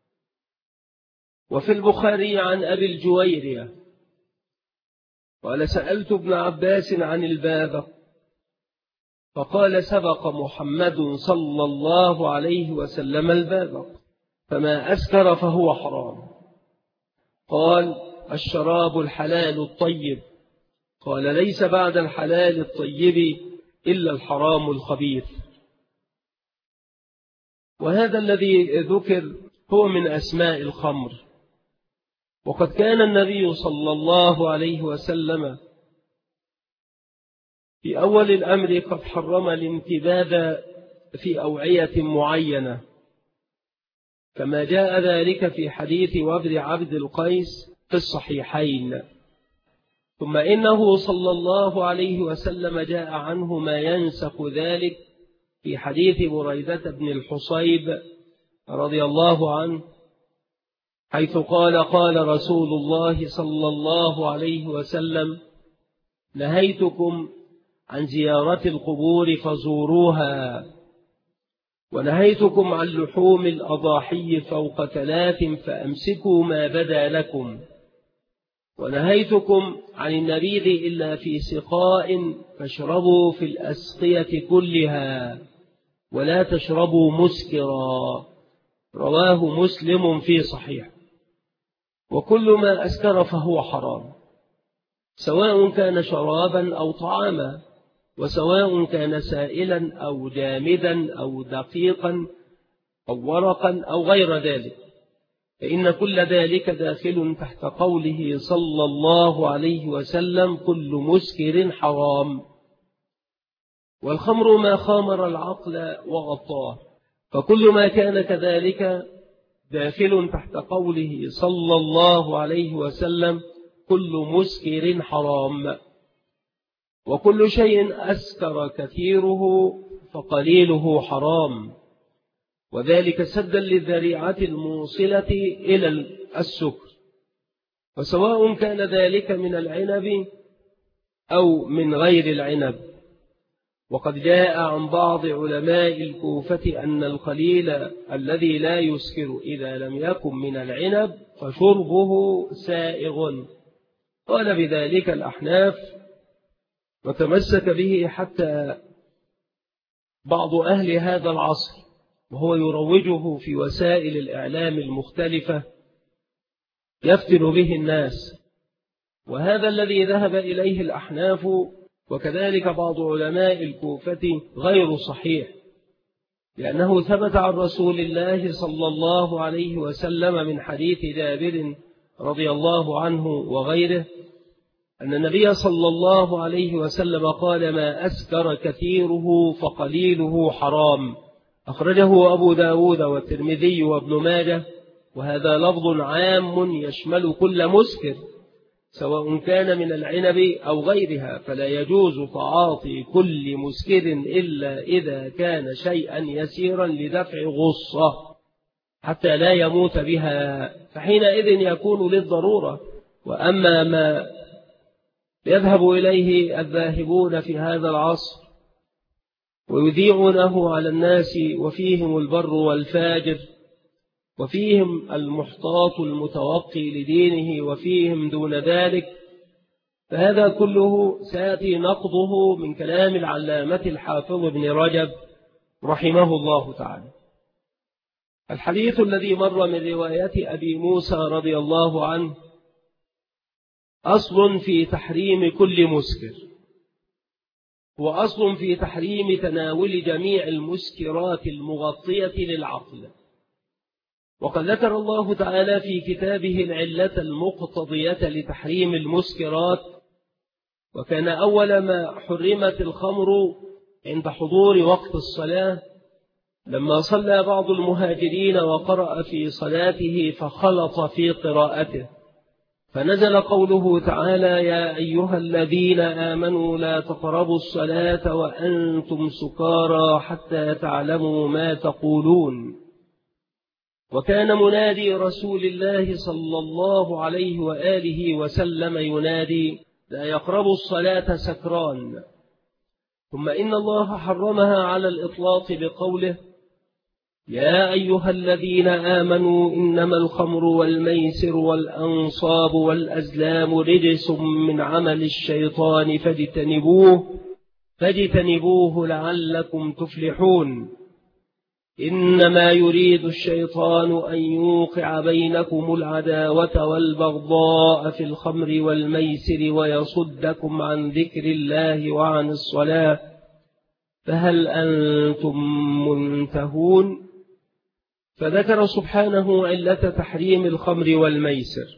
وفي البخاري عن أبي الجويرية قال: سألت ابن عباس عن البابق، فقال: سبق محمد صلى الله عليه وسلم البابق، فما أسكر فهو حرام. قال: الشراب الحلال الطيب. قال: ليس بعد الحلال الطيب إلا الحرام الخبيث. وهذا الذي ذكر هو من أسماء الخمر. وقد كان النبي صلى الله عليه وسلم في أول الأمر قد حرم الانتباذ في أوعية معينة، كما جاء ذلك في حديث وفد عبد القيس في الصحيحين. ثم إنه صلى الله عليه وسلم جاء عنه ما ينسخ ذلك في حديث بريدة بن الحصيب رضي الله عنه، حيث قال: قال رسول الله صلى الله عليه وسلم: نهيتكم عن زيارة القبور فزوروها، ونهيتكم عن لحوم الأضاحي فوق 3 فأمسكوا ما بدا لكم، ونهيتكم عن النبيذ إلا في سقاء فاشربوا في الأسقية كلها ولا تشربوا مسكرا. رواه مسلم في صحيح. وكل ما أسكر فهو حرام، سواء كان شرابا أو طعاما، وسواء كان سائلا أو جامدا أو دقيقا أو ورقا أو غير ذلك، فإن كل ذلك داخل تحت قوله صلى الله عليه وسلم: كل مسكر حرام. والخمر ما خامر العقل وغطاه، فكل ما كان كذلك داخل تحت قوله صلى الله عليه وسلم: كل مسكر حرام. وكل شيء أسكر كثيره فقليله حرام، وذلك سدا للذريعة الموصلة إلى السكر، وسواء كان ذلك من العنب أو من غير العنب. وقد جاء عن بعض علماء الكوفة أن القليل الذي لا يسكر إذا لم يكن من العنب فشربه سائغ. قال بذلك الأحناف، وتمسك به حتى بعض أهل هذا العصر، وهو يروجه في وسائل الإعلام المختلفة يفتن به الناس. وهذا الذي ذهب إليه الأحناف وكذلك بعض علماء الكوفة غير صحيح، لأنه ثبت عن رسول الله صلى الله عليه وسلم من حديث جابر رضي الله عنه وغيره أن النبي صلى الله عليه وسلم قال: ما أسكر كثيره فقليله حرام. أخرجه أبو داود والترمذي وابن ماجه، وهذا لفظ عام يشمل كل مسكر سواء كان من العنب أو غيرها، فلا يجوز تعاطي كل مسكر إلا إذا كان شيئا يسيرا لدفع غصة حتى لا يموت بها، فحينئذ يكون للضرورة. وأما ما يذهب إليه الذاهبون في هذا العصر ويذيعونه على الناس وفيهم البر والفاجر، وفيهم المحتاط المتوقي لدينه وفيهم دون ذلك، فهذا كله سيأتي نقضه من كلام العلامة الحافظ ابن رجب رحمه الله تعالى. الحديث الذي مر من رواية أبي موسى رضي الله عنه أصل في تحريم كل مسكر، وأصل في تحريم تناول جميع المسكرات المغطية للعقل. وقد ذكر الله تعالى في كتابه العلة المقتضية لتحريم المسكرات، وكان أول ما حرمت الخمر عند حضور وقت الصلاة لما صلى بعض المهاجرين وقرأ في صلاته فخلط في قراءته، فنزل قوله تعالى: يا أيها الذين آمنوا لا تقربوا الصلاة وأنتم سكارى حتى تعلموا ما تقولون. وكان منادي رسول الله صلى الله عليه وآله وسلم ينادي: لا يقربوا الصلاة سكران. ثم إن الله حرمها على الإطلاق بقوله: يا أيها الذين آمنوا إنما الخمر والميسر والأنصاب والأزلام رجس من عمل الشيطان فاجتنبوه لعلكم تفلحون. إنما يريد الشيطان أن يوقع بينكم العداوة والبغضاء في الخمر والميسر ويصدكم عن ذكر الله وعن الصلاة، فهل أنتم منتهون؟ فذكر سبحانه علة تحريم الخمر والميسر،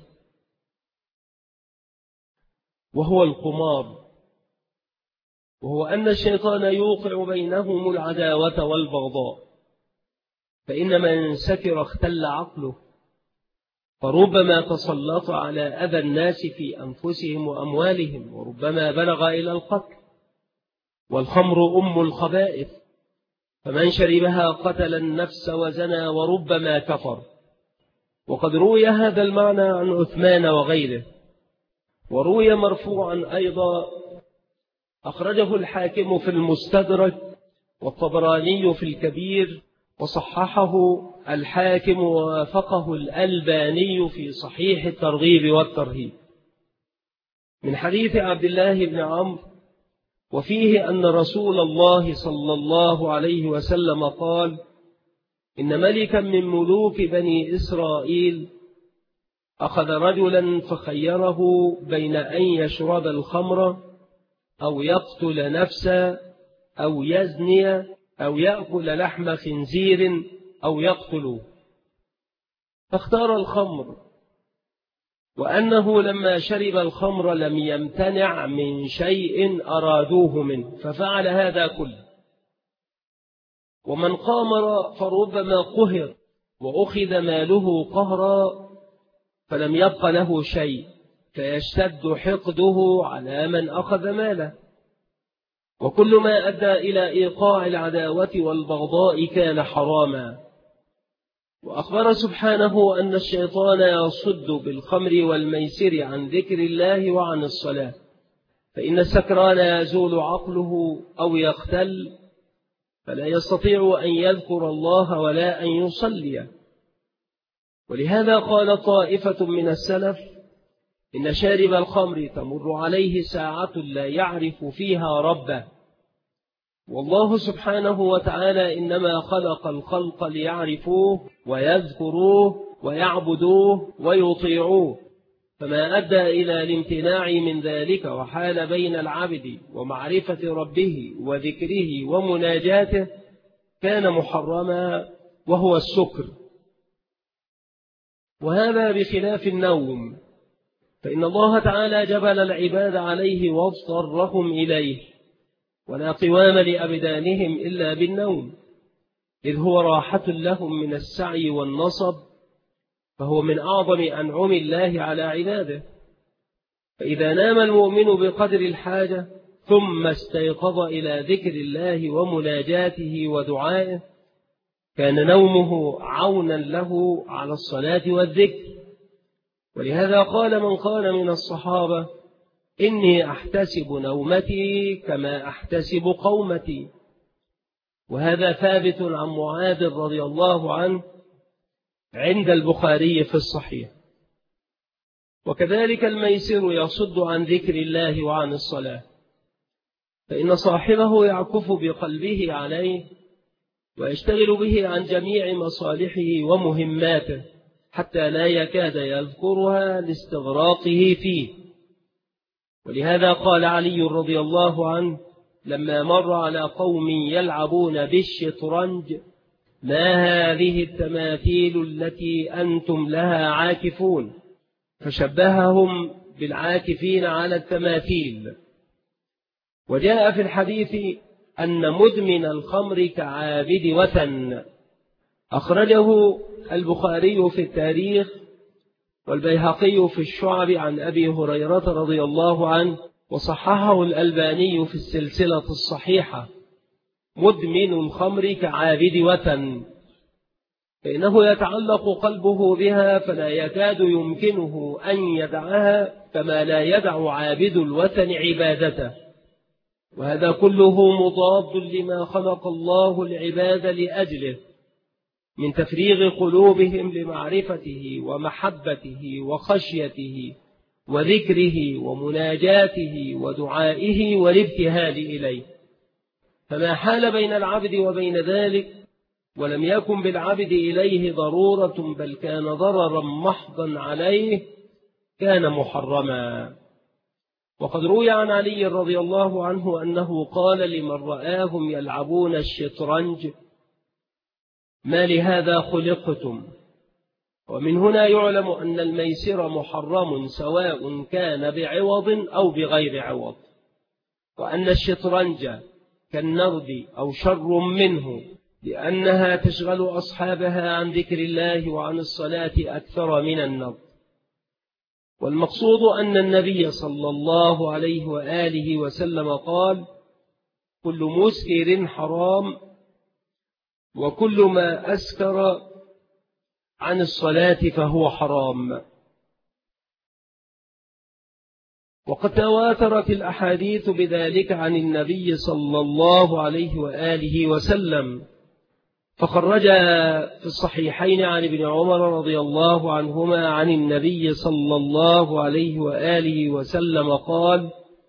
وهو القمار، وهو أن الشيطان يوقع بينهم العداوة والبغضاء، فإن من سكر اختل عقله، فربما تسلط على أذى الناس في أنفسهم وأموالهم، وربما بلغ إلى القتل. والخمر أم الخبائث، فمن شربها قتل النفس وزنى وربما كفر. وقد روي هذا المعنى عن عثمان وغيره، وروي مرفوعا أيضا، أخرجه الحاكم في المستدرك والطبراني في الكبير، وصححه الحاكم ووافقه الألباني في صحيح الترغيب والترهيب، من حديث عبد الله بن عمرو، وفيه أن رسول الله صلى الله عليه وسلم قال: إن ملكا من ملوك بني إسرائيل أخذ رجلا فخيره بين أن يشرب الخمر أو يقتل نفسا أو يزني أو يأكل لحم خنزير أو يقتل، فاختار الخمر، وأنه لما شرب الخمر لم يمتنع من شيء أرادوه منه، ففعل هذا كله. ومن قامر فربما قهر وأخذ ماله قهرا فلم يبق له شيء، فيشتد حقده على من أخذ ماله. وكل ما أدى إلى إيقاع العداوة والبغضاء كان حراما. وأخبر سبحانه أن الشيطان يصد بالخمر والميسر عن ذكر الله وعن الصلاة، فإن السكران يزول عقله أو يختل، فلا يستطيع أن يذكر الله ولا أن يصلي. ولهذا قال طائفة من السلف: إن شارب الخمر تمر عليه ساعة لا يعرف فيها ربه، والله سبحانه وتعالى إنما خلق الخلق ليعرفوه ويذكروه ويعبدوه ويطيعوه، فما أدى إلى الامتناع من ذلك وحال بين العبد ومعرفة ربه وذكره ومناجاته كان محرما، وهو السكر. وهذا بخلاف النوم، فإن الله تعالى جبل العباد عليه واضطرهم إليه، ولا قوام لأبدانهم إلا بالنوم، إذ هو راحة لهم من السعي والنصب، فهو من أعظم أنعم الله على عباده. فإذا نام المؤمن بقدر الحاجة ثم استيقظ إلى ذكر الله ومناجاته ودعائه كان نومه عونا له على الصلاة والذكر. ولهذا قال من قال من الصحابة: إني أحتسب نومتي كما أحتسب قومتي. وهذا ثابت عن معاذ رضي الله عنه عند البخاري في الصحيح. وكذلك الميسر يصد عن ذكر الله وعن الصلاة، فإن صاحبه يعكف بقلبه عليه ويشتغل به عن جميع مصالحه ومهماته حتى لا يكاد يذكرها لاستغراقه فيه. ولهذا قال علي رضي الله عنه لما مر على قوم يلعبون بالشطرنج: ما هذه التماثيل التي أنتم لها عاكفون؟ فشبههم بالعاكفين على التماثيل. وجاء في الحديث أن مدمن الخمر كعابد وثن، أخرجه البخاري في التاريخ والبيهقي في الشعب عن أبي هريرة رضي الله عنه، وصححه الألباني في السلسلة الصحيحة: مدمن الخمر كعابد وثن، فإنه يتعلق قلبه بها فلا يكاد يمكنه أن يدعها كما لا يدع عابد الوثن عبادته. وهذا كله مضاد لما خلق الله العباد لأجله من تفريغ قلوبهم لمعرفته ومحبته وخشيته وذكره ومناجاته ودعائه والابتهال إليه. فما حال بين العبد وبين ذلك ولم يكن بالعبد إليه ضرورة بل كان ضررا محضا عليه كان محرما. وقد روي عن علي رضي الله عنه أنه قال لمن رآهم يلعبون الشطرنج: ما لهذا خلقتم؟ ومن هنا يعلم أن الميسر محرم سواء كان بعوض أو بغير عوض، وأن الشطرنج كالنرد أو شر منه، لأنها تشغل أصحابها عن ذكر الله وعن الصلاة أكثر من النرد. والمقصود أن النبي صلى الله عليه وآله وسلم قال: كل مسكر حرام، وكل ما أسكر عن الصلاة فهو حرام. وقد تواترت الأحاديث بذلك عن النبي صلى الله عليه وآله وسلم، فخرج في الصحيحين عن ابن عمر رضي الله عنهما عن النبي صلى الله عليه وآله وسلم قال: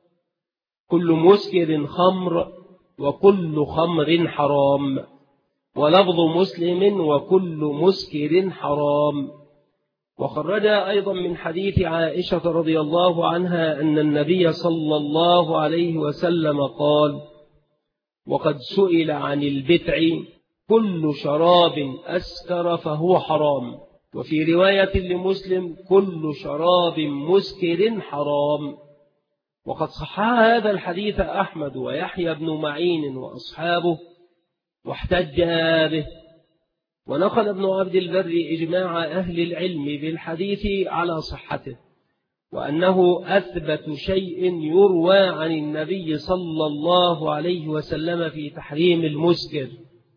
كل مسكر خمر، وكل خمر حرام. ولفظ مسلم: وكل مسكر حرام. وخرج أيضا من حديث عائشة رضي الله عنها أن النبي صلى الله عليه وسلم قال: وقد سئل عن البتع: كل شراب أسكر فهو حرام. وفي رواية لمسلم: كل شراب مسكر حرام. وقد صحح هذا الحديث أحمد ويحيى بن معين وأصحابه واحتج به. ونقل ابن عبد البر إجماع أهل العلم بالحديث على صحته، وأنه أثبت شيء يروى عن النبي صلى الله عليه وسلم في تحريم المسكر.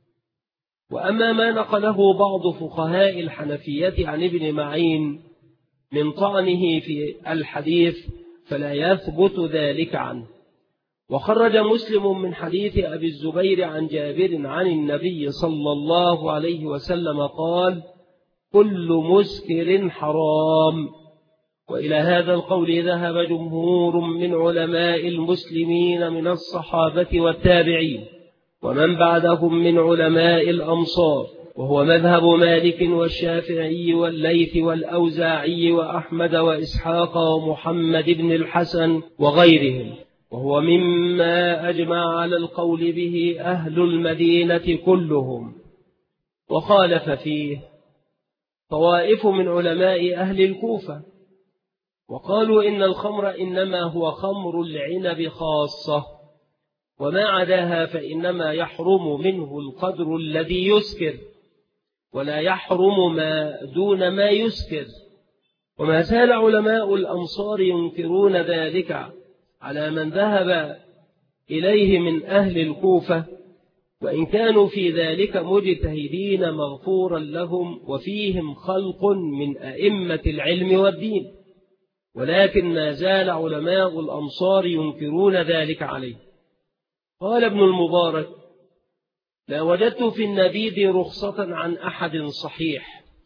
وأما ما نقله بعض فقهاء الحنفية عن ابن معين من طعنه في الحديث فلا يثبت ذلك عنه. وخرج مسلم من حديث أبي الزبير عن جابر عن النبي صلى الله عليه وسلم قال: كل مسكر حرام. وإلى هذا القول ذهب جمهور من علماء المسلمين من الصحابة والتابعين ومن بعدهم من علماء الأمصار، وهو مذهب مالك والشافعي والليث والأوزاعي وأحمد وإسحاق ومحمد بن الحسن وغيرهم، وهو مما أجمع على القول به أهل المدينة كلهم. وخالف فيه طوائف من علماء أهل الكوفة، وقالوا إن الخمر إنما هو خمر العنب خاصة، وما عداها فإنما يحرم منه القدر الذي يسكر، ولا يحرم ما دون ما يسكر. وما زال علماء الأمصار ينكرون ذلك على من ذهب إليه من أهل الكوفة، وإن كانوا في ذلك مجتهدين مغفورا لهم وفيهم خلق من أئمة العلم والدين، ولكن ما زال علماء الأمصار ينكرون ذلك عليه. قال ابن المبارك: لا وجدت في النبيذ رخصة عن أحد صحيح،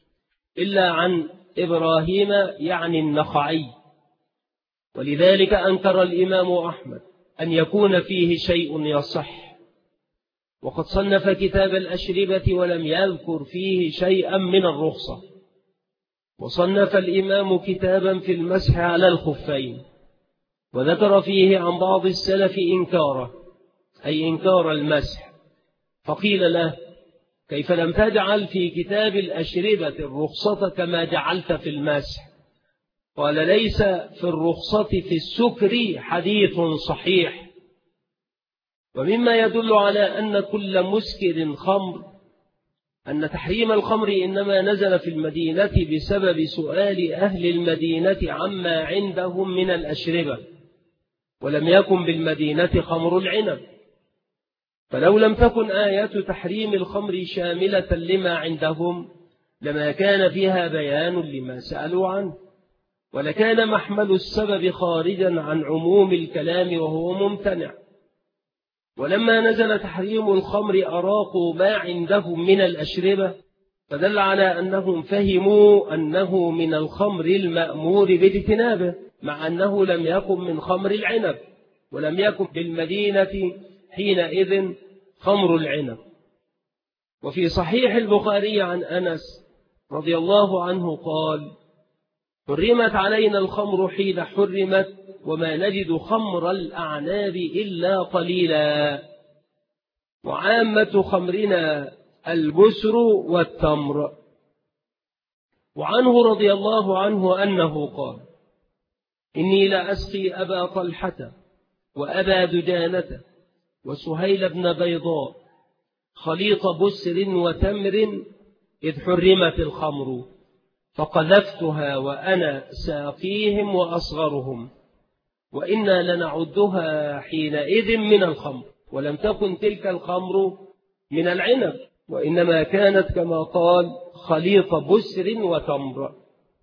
إلا عن إبراهيم يعني النخعي، ولذلك أنكر الإمام أحمد أن يكون فيه شيء يصح، وقد صنف كتاب الأشربة ولم يذكر فيه شيئا من الرخصة. وصنف الإمام كتابا في المسح على الخفين، وذكر فيه عن بعض السلف إنكاره، أي إنكار المسح، فقيل له: كيف لم تجعل في كتاب الأشربة الرخصة كما جعلت في المسح؟ قال: ليس في الرخصة في السكر حديث صحيح. ومما يدل على أن كل مسكر خمر أن تحريم الخمر إنما نزل في المدينة بسبب سؤال أهل المدينة عما عندهم من الأشربة، ولم يكن بالمدينة خمر العنب، فلو لم تكن آية تحريم الخمر شاملة لما عندهم لما كان فيها بيان لما سألوا عنه، ولكان محمل السبب خارجا عن عموم الكلام وهو ممتنع. ولما نزل تحريم الخمر أراقوا ما عندهم من الأشربة، فدل على أنهم فهموا أنه من الخمر المأمور باجتنابه، مع أنه لم يكن من خمر العنب، ولم يكن بالمدينة حينئذ خمر العنب. وفي صحيح البخاري عن أنس رضي الله عنه قال: حرمت علينا الخمر حين حرمت، وما نجد خمر الأعناب إلا قليلا، وعامة خمرنا البسر والتمر. وعنه رضي الله عنه أنه قال: إني لأسقي أبا طلحة وأبا دجانة وسهيل بن بيضاء خليط بسر وتمر إذ حرمت الخمر، فقذفتها وأنا ساقيهم وأصغرهم، وإنا لنعدها حينئذ من الخمر، ولم تكن تلك الخمر من العنب، وإنما كانت كما قال خليط بسر وتمر.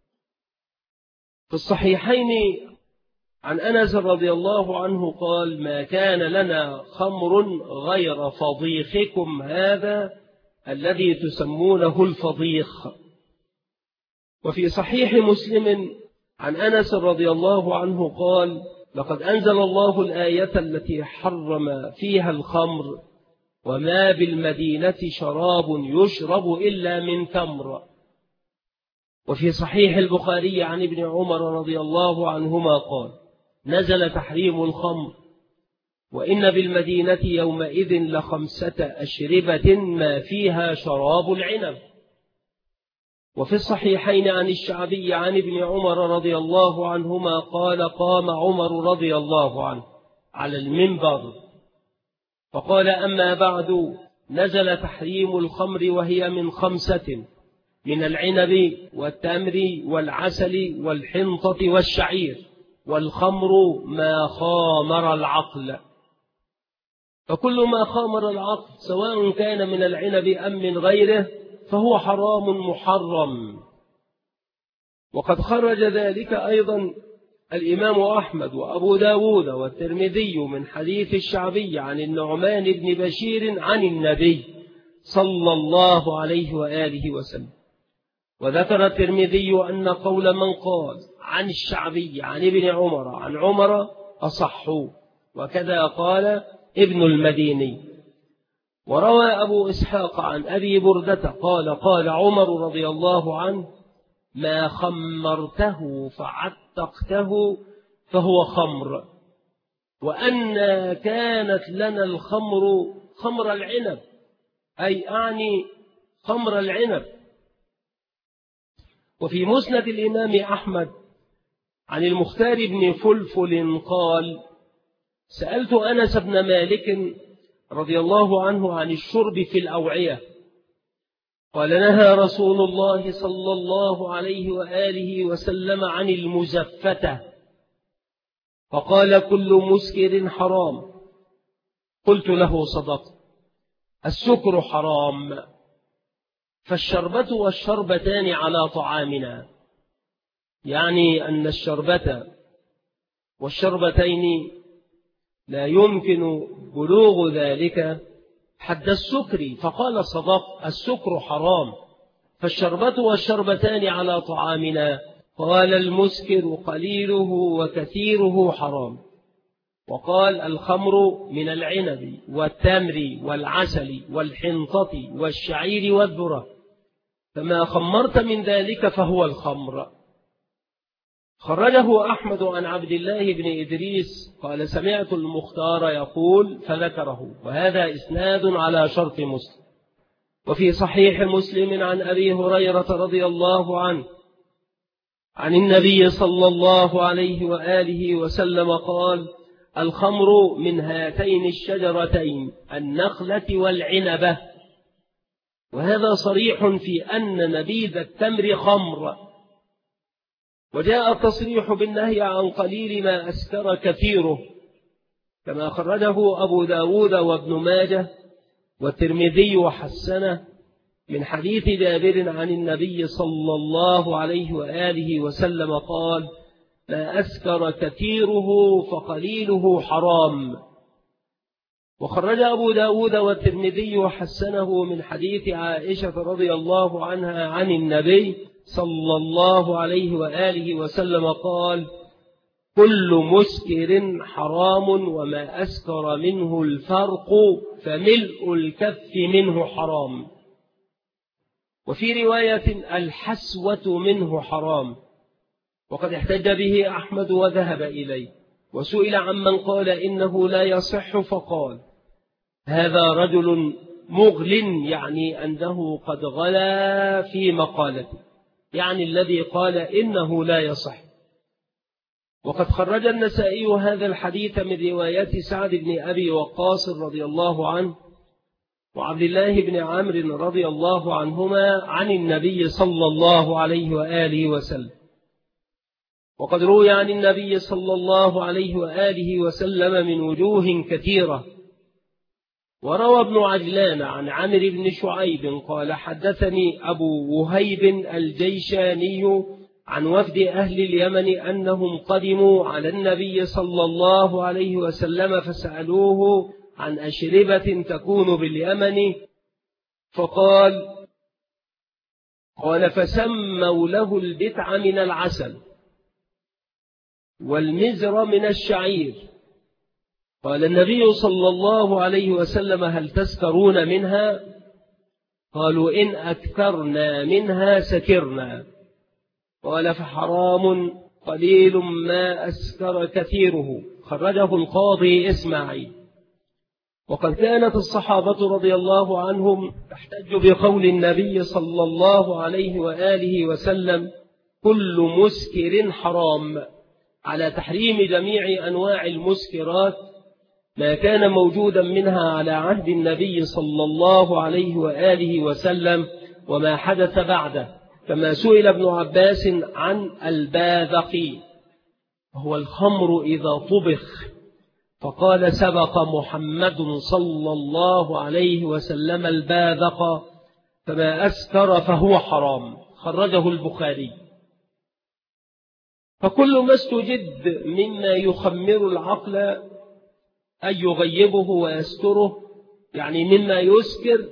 في الصحيحين عن أنس رضي الله عنه قال: ما كان لنا خمر غير فضيخكم هذا الذي تسمونه الفضيخ. وفي صحيح مسلم عن أنس رضي الله عنه قال: لقد أنزل الله الآية التي حرم فيها الخمر: وما بالمدينة شراب يشرب إلا من تمر. وفي صحيح البخاري عن ابن عمر رضي الله عنهما قال: نزل تحريم الخمر، وإن بالمدينة يومئذ ل5 أشربة ما فيها شراب العنب. وفي الصحيحين عن الشعبي عن ابن عمر رضي الله عنهما قال: قام عمر رضي الله عنه على المنبر فقال: أما بعد، نزل تحريم الخمر وهي من 5: من العنب والتمر والعسل والحنطة والشعير، والخمر ما خامر العقل. فكل ما خامر العقل سواء كان من العنب أم من غيره فهو حرام محرم. وقد خرج ذلك أيضا الإمام أحمد وأبو داود والترمذي من حديث الشعبي عن النعمان بن بشير عن النبي صلى الله عليه وآله وسلم. وذكر الترمذي أن قول من قال عن الشعبي عن ابن عمر عن عمر أصح، وكذا قال ابن المديني. وروى أبو إسحاق عن أبي بردة قال: قال عمر رضي الله عنه: ما خمرته فعتقته فهو خمر. وأن كانت لنا الخمر خمر العنب، أي أعني خمر العنب. وفي مسند الإمام أحمد عن المختار بن فلفل قال: سألت أنس بن مالك رضي الله عنه عن الشرب في الأوعية، قال: نهى رسول الله صلى الله عليه وآله وسلم عن المزفتة، فقال: كل مسكر حرام. قلت له: صدقت، السكر حرام، فالشربة والشربتان على طعامنا، يعني أن الشربة والشربتين لا يمكن بلوغ ذلك حد السكر. فقال: صدق، السكر حرام، فالشربة والشربتان على طعامنا. قال المسكر قليله وكثيره حرام. وقال الخمر من العنب والتمر والعسل والحنطة والشعير والذرة، فما خمرت من ذلك فهو الخمر. خرجه أحمد عن عبد الله بن إدريس قال سمعت المختار يقول فذكره، وهذا إسناد على شرط مسلم. وفي صحيح مسلم عن أبي هريرة رضي الله عنه عن النبي صلى الله عليه وآله وسلم قال الخمر من هاتين الشجرتين النخلة والعنبة. وهذا صريح في أن نبيذ التمر خمر. وجاء التصريح بالنهي عن قليل ما أسكر كثيره، كما خرجه أبو داود وابن ماجه والترمذي وحسنه من حديث جابر عن النبي صلى الله عليه وآله وسلم قال ما أسكر كثيره فقليله حرام. وخرج أبو داود والترمذي وحسنه من حديث عائشة رضي الله عنها عن النبي صلى الله عليه وآله وسلم قال كل مسكر حرام وما أسكر منه الفرق فملء الكف منه حرام. وفي رواية الحسوة منه حرام. وقد احتج به أحمد وذهب إليه، وسئل عمن قال إنه لا يصح فقال هذا رجل مغل، يعني أنه قد غلا في مقالته، يعني الذي قال إنه لا يصح. وقد خرج النسائي هذا الحديث من رواية سعد بن أبي وقاص رضي الله عنه وعبد الله بن عمرو رضي الله عنهما عن النبي صلى الله عليه وآله وسلم. وقد روي عن النبي صلى الله عليه وآله وسلم من وجوه كثيرة. وروى ابن عجلان عن عمرو بن شعيب قال حدثني أبو وهيب الجيشاني عن وفد أهل اليمن أنهم قدموا على النبي صلى الله عليه وسلم فسألوه عن أشربة تكون باليمن، فقال فسموا له البتع من العسل والمزر من الشعير. قال النبي صلى الله عليه وسلم هل تسكرون منها؟ قالوا إن أكثرنا منها سكرنا. قال فحرام قليل ما أسكر كثيره. خرجه القاضي إسماعيل. وقد كانت الصحابة رضي الله عنهم تحتج بقول النبي صلى الله عليه وآله وسلم كل مسكر حرام على تحريم جميع أنواع المسكرات ما كان موجودا منها على عهد النبي صلى الله عليه وآله وسلم وما حدث بعده، كما سئل ابن عباس عن الباذق وهو الخمر إذا طبخ، فقال سبق محمد صلى الله عليه وسلم الباذق فما أسكر فهو حرام. خرجه البخاري. فكل ما استجد مما يخمر العقل أن يغيبه ويستره، يعني مما يسكر،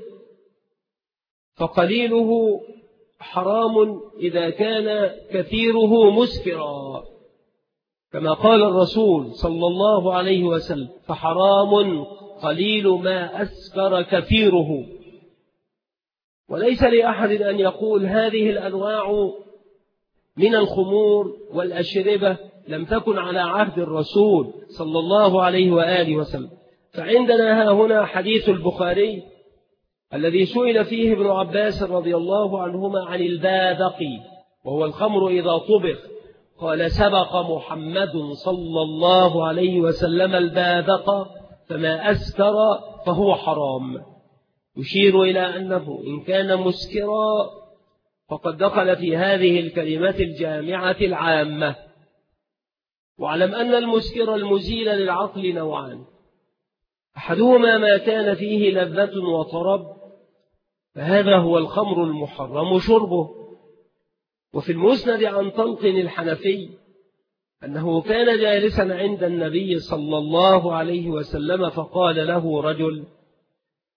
فقليله حرام إذا كان كثيره مسكرا، كما قال الرسول صلى الله عليه وسلم فحرام قليل ما أسكر كثيره. وليس لأحد أن يقول هذه الأنواع من الخمور والأشربة لم تكن على عهد الرسول صلى الله عليه وآله وسلم. فعندنا ها هنا حديث البخاري الذي سئل فيه ابن عباس رضي الله عنهما عن الباذق وهو الخمر إذا طبخ، قال سبق محمد صلى الله عليه وسلم الباذق فما أسكر فهو حرام، يشير إلى أنه إن كان مسكرا فقد دخل في هذه الكلمة الجامعة العامة. واعلم أن المسكر المزيل للعقل نوعان، أحدهما ما كان فيه لذة وطرب فهذا هو الخمر المحرم شربه. وفي المسند عن طلق الحنفي أنه كان جالسا عند النبي صلى الله عليه وسلم فقال له رجل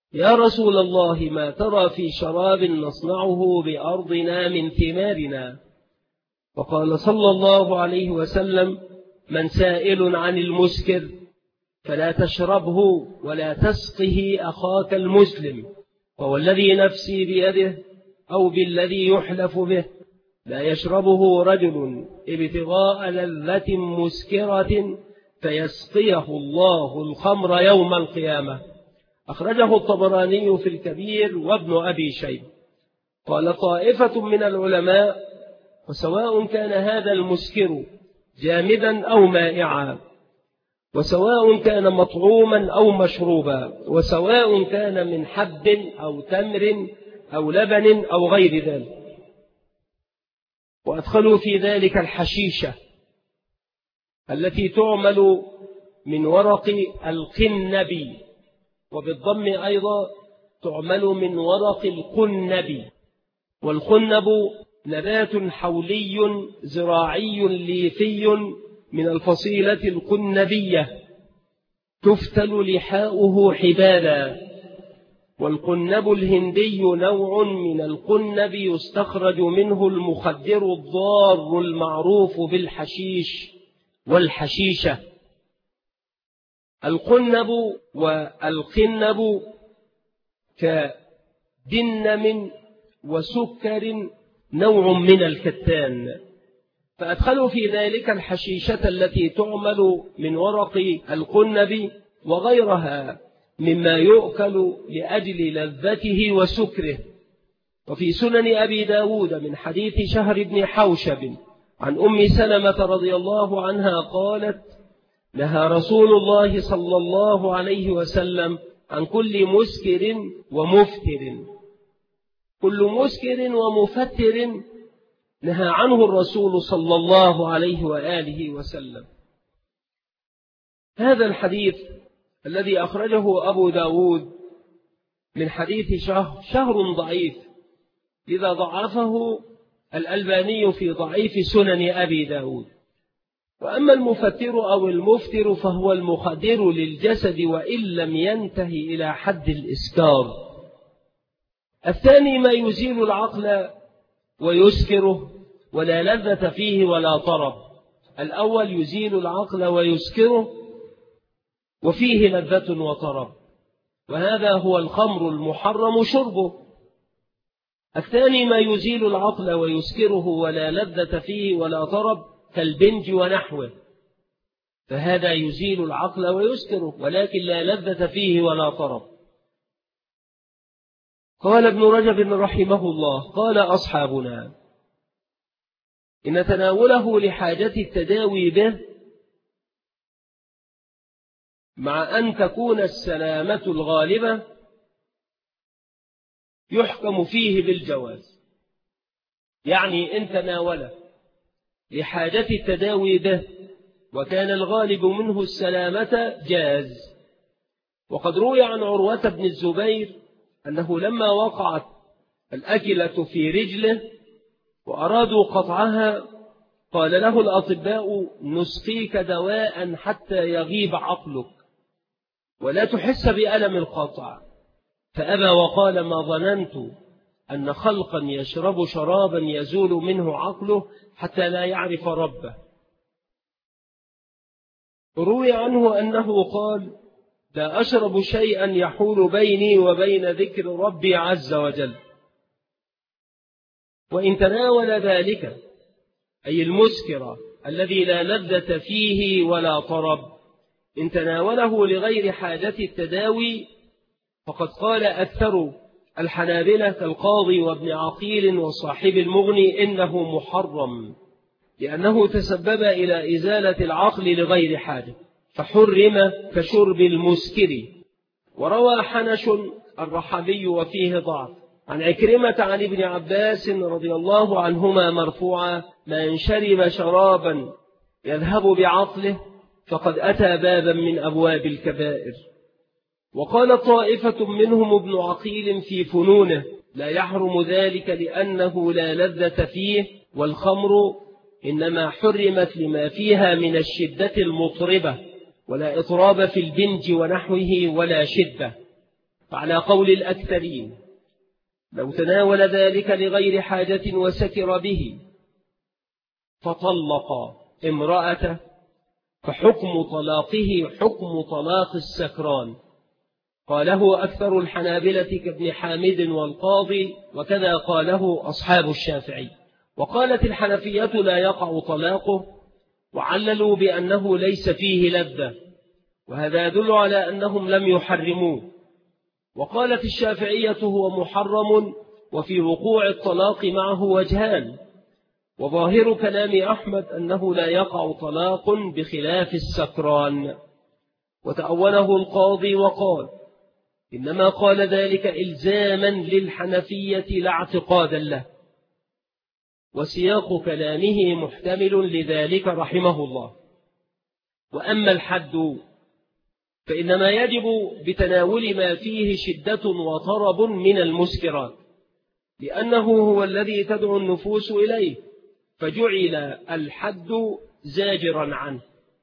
يا رسول الله ما ترى في شراب نصنعه بأرضنا من ثمارنا؟ وقال صلى الله عليه وسلم: من سائل عن المسكر فلا تشربه ولا تسقه أخاك المسلم، فوالذي نفسي بيده أو بالذي يحلف به لا يشربه رجل ابتغاء لذة مسكرة فيسقيه الله الخمر يوم القيامة. أخرجه الطبراني في الكبير وابن أبي شيبة. قال طائفة من العلماء: وسواء كان هذا المسكر جامدا أو مائعا، وسواء كان مطعوما أو مشروبا، وسواء كان من حب أو تمر أو لبن أو غير ذلك. وأدخلوا في ذلك الحشيشة التي تعمل من ورق القنب، وبالضم أيضا تعمل من ورق القنب. والقنب نبات حولي زراعي ليفي من الفصيلة القنبية، تفتل لحاؤه حبالا. والقنب الهندي نوع من القنب يستخرج منه المخدر الضار المعروف بالحشيش والحشيشة. القنب والقنب كدنم وسكر نوع من الكتان. فأدخلوا في ذلك الحشيشة التي تعمل من ورق القنب وغيرها مما يؤكل لأجل لذته وسكره. وفي سنن أبي داود من حديث شهر بن حوشب عن أم سلمة رضي الله عنها قالت: نهى رسول الله صلى الله عليه وسلم عن كل مسكر ومفتر. كل مسكر ومفتر نهى عنه الرسول صلى الله عليه وآله وسلم. هذا الحديث الذي أخرجه أبو داود من حديث شهر ضعيف، إذا ضعفه الألباني في ضعيف سنن أبي داود. وأما المفتر أو المفتر فهو المخدر للجسد وإن لم ينتهي إلى حد الإسكار. الثاني ما يزيل العقل ويسكره ولا لذة فيه ولا طرب. الأول يزيل العقل ويسكره وفيه لذة وطرب، وهذا هو الخمر المحرم شربه. الثاني ما يزيل العقل ويسكره ولا لذة فيه ولا طرب كالبنج ونحوه، فهذا يزيل العقل ويسكره ولكن لا لذة فيه ولا طرب. قال ابن رجب رحمه الله: قال أصحابنا إن تناوله لحاجة التداوي به مع أن تكون السلامة الغالبة يحكم فيه بالجواز. يعني إن تناوله لحاجة التداوي به وكان الغالب منه السلامة جاز. وقد روي عن عروة بن الزبير أنه لما وقعت الأكلة في رجله وأرادوا قطعها قال له الأطباء: نسقيك دواء حتى يغيب عقلك ولا تحس بألم القطع. فأبى وقال: ما ظننت أن خلقا يشرب شرابا يزول منه عقله حتى لا يعرف ربه. روي عنه أنه قال: لا أشرب شيئا يحول بيني وبين ذكر ربي عز وجل. وإن تناول ذلك أي المسكر الذي لا لذة فيه ولا طرب، إن تناوله لغير حاجة التداوي فقد قال أكثر الحنابلة كالقاضي وابن عقيل وصاحب المغني إنه محرم، لأنه تسبب إلى إزالة العقل لغير حاجة فحرم كشرب المسكر. وروى حنش الرحبي وفيه ضعف عن عكرمة عن ابن عباس رضي الله عنهما مرفوعا: من شرب شرابا يذهب بعقله فقد أتى بابا من أبواب الكبائر. وقال طائفة منهم ابن عقيل في فنونه: لا يحرم ذلك لأنه لا لذة فيه، والخمر إنما حرمت لما فيها من الشدة المطربة، ولا إطراب في البنج ونحوه ولا شدة. فعلى قول الأكثرين لو تناول ذلك لغير حاجة وسكر به فطلق امرأته فحكم طلاقه حكم طلاق السكران. قاله أكثر الحنابلة كابن حامد والقاضي، وكذا قاله أصحاب الشافعي. وقالت الحنفية لا يقع طلاقه، وعللوا بأنه ليس فيه لذة، وهذا يدل على أنهم لم يحرموه. وقالت الشافعية هو محرم، وفي وقوع الطلاق معه وجهان، وظاهر كلام أحمد أنه لا يقع طلاق بخلاف السكران. وتأوله القاضي وقال إنما قال ذلك إلزاما للحنفية لا اعتقادا له، وسياق كلامه محتمل لذلك رحمه الله. وأما الحد فإنما يجب بتناول ما فيه شدة وطرب من المسكرات، لأنه هو الذي تدعو النفوس إليه، فجعل الحد زاجرا عنه.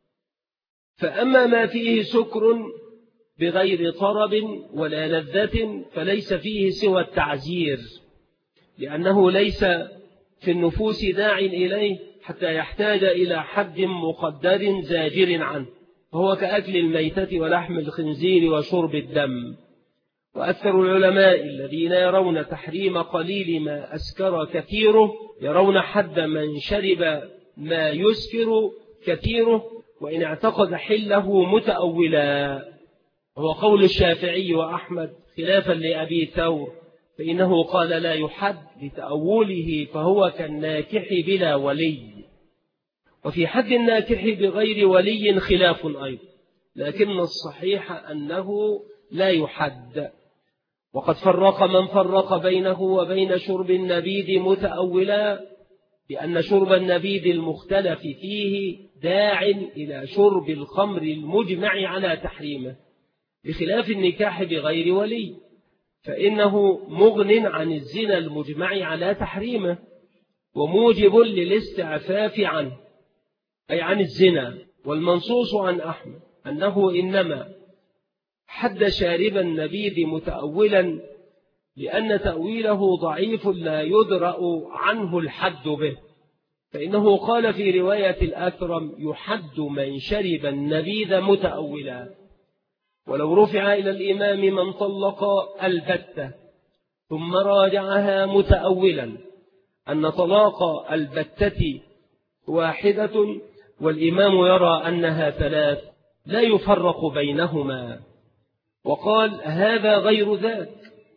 فأما ما فيه سكر بغير طرب ولا لذة فليس فيه سوى التعزير، لأنه ليس في النفوس داع إليه حتى يحتاج إلى حد مقدر زاجر عنه، فهو كأكل الميتة ولحم الخنزير وشرب الدم. وأكثر العلماء الذين يرون تحريم قليل ما أسكر كثيره يرون حد من شرب ما يسكر كثيره، وإن اعتقد حله متأولا، هو قول الشافعي وأحمد خلافا لأبي ثور، فإنه قال لا يحد لتأوله، فهو كالناكح بلا ولي. وفي حد الناكح بغير ولي خلاف أيضا، لكن الصحيح أنه لا يحد. وقد فرق من فرق بينه وبين شرب النبيذ متأولا بأن شرب النبيذ المختلف فيه داع إلى شرب الخمر المجمع على تحريمه، بخلاف النكاح بغير ولي، فإنه مغن عن الزنا المجمع على تحريمه، وموجب للاستعفاف عنه، أي عن الزنا. والمنصوص عن أحمد أنه إنما حد شارب النبيذ متأولا لأن تأويله ضعيف لا يدرأ عنه الحد به، فإنه قال في رواية الأكرم يحد من شرب النبيذ متأولا. ولو رفع إلى الإمام من طلق البتة ثم راجعها متأولا أن طلاق البتة واحدة والإمام يرى أنها ثلاث لا يفرق بينهما، وقال هذا غير ذاك،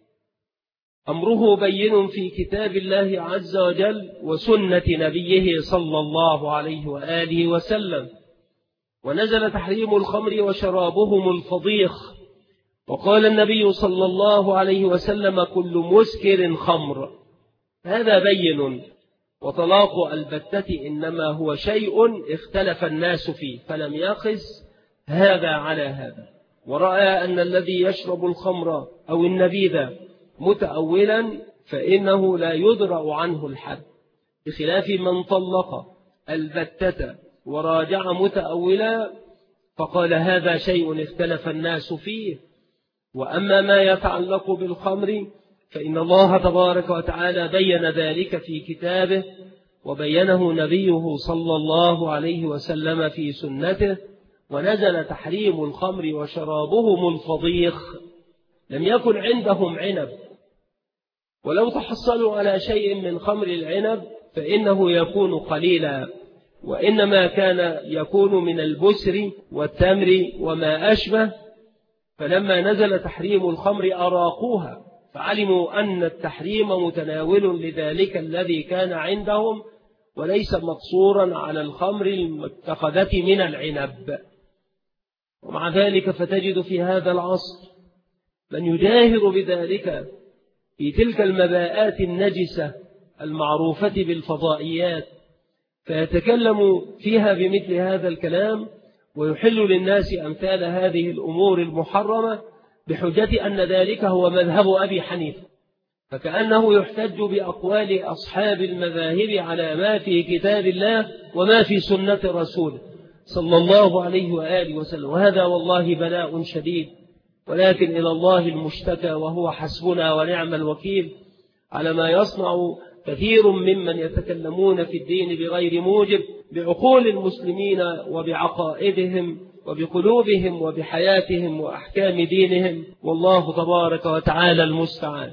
أمره بين في كتاب الله عز وجل وسنة نبيه صلى الله عليه وآله وسلم. ونزل تحريم الخمر وشرابهم الفضيخ، وقال النبي صلى الله عليه وسلم كل مسكر خمر، هذا بين. وطلاق البتة إنما هو شيء اختلف الناس فيه، فلم يقس هذا على هذا، ورأى أن الذي يشرب الخمر أو النبيذ متأولا فإنه لا يدرأ عنه الحد، بخلاف من طلق البتة وراجع متأولا فقال هذا شيء اختلف الناس فيه. وأما ما يتعلق بالخمر فإن الله تبارك وتعالى بين ذلك في كتابه، وبينه نبيه صلى الله عليه وسلم في سنته، ونزل تحريم الخمر وشرابهم الفضيخ. لم يكن عندهم عنب، ولو تحصلوا على شيء من خمر العنب فإنه يكون قليلا، وإنما كان يكون من البسر والتمر وما أشبه. فلما نزل تحريم الخمر أراقوها، فعلموا أن التحريم متناول لذلك الذي كان عندهم، وليس مقصورا على الخمر المتخذة من العنب. ومع ذلك فتجد في هذا العصر من يجاهر بذلك في تلك المباءات النجسة المعروفة بالفضائيات، فيتكلم فيها بمثل هذا الكلام، ويحل للناس أمثال هذه الأمور المحرمة بحجة أن ذلك هو مذهب أبي حنيفة، فكأنه يحتج بأقوال أصحاب المذاهب على ما في كتاب الله وما في سنة رسوله صلى الله عليه وآله وسلم. وهذا والله بلاء شديد، ولكن إلى الله المشتكى، وهو حسبنا ونعم الوكيل على ما يصنع كثير ممن يتكلمون في الدين بغير موجب بعقول المسلمين وبعقائدهم وبقلوبهم وبحياتهم وأحكام دينهم، والله تبارك وتعالى المستعان.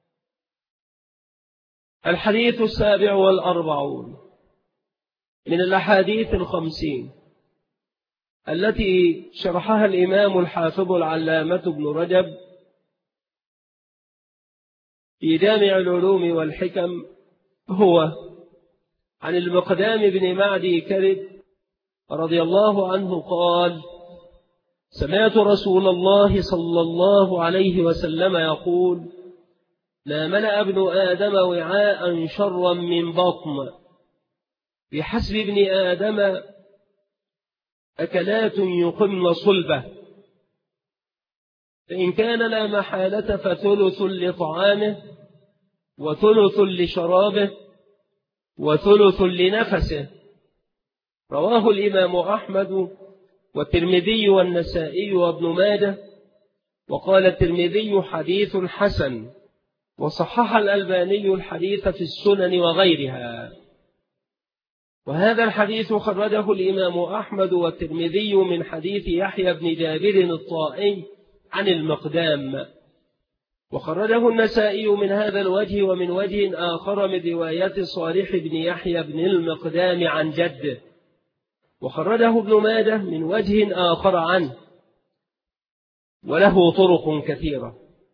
الحديث 47 من الأحاديث 50 التي شرحها الإمام الحافظ العلامة ابن رجب في جامع العلوم والحكم، هو عن المقدام بن معدي كرب رضي الله عنه قال: سمعت رسول الله صلى الله عليه وسلم يقول: لا ملأ ابن آدم وعاء شرا من بطن، بحسب ابن آدم أكلات يقمن صلبه، فإن كان لا محالة فثلث لطعامه وثلث لشرابه وثلث لنفسه. رواه الإمام أحمد والترمذي والنسائي وابن ماجه، وقال الترمذي حديث حسن، وصحح الألباني الحديث في السنن وغيرها. وهذا الحديث خرجه الإمام أحمد والترمذي من حديث يحيى بن جابر الطائي عن المقدام، وخرجه النسائي من هذا الوجه ومن وجه آخر من رواية صالح بن يحيى بن المقدام عن جده، وخرجه ابن ماجه من وجه آخر عنه، وله طرق كثيرة.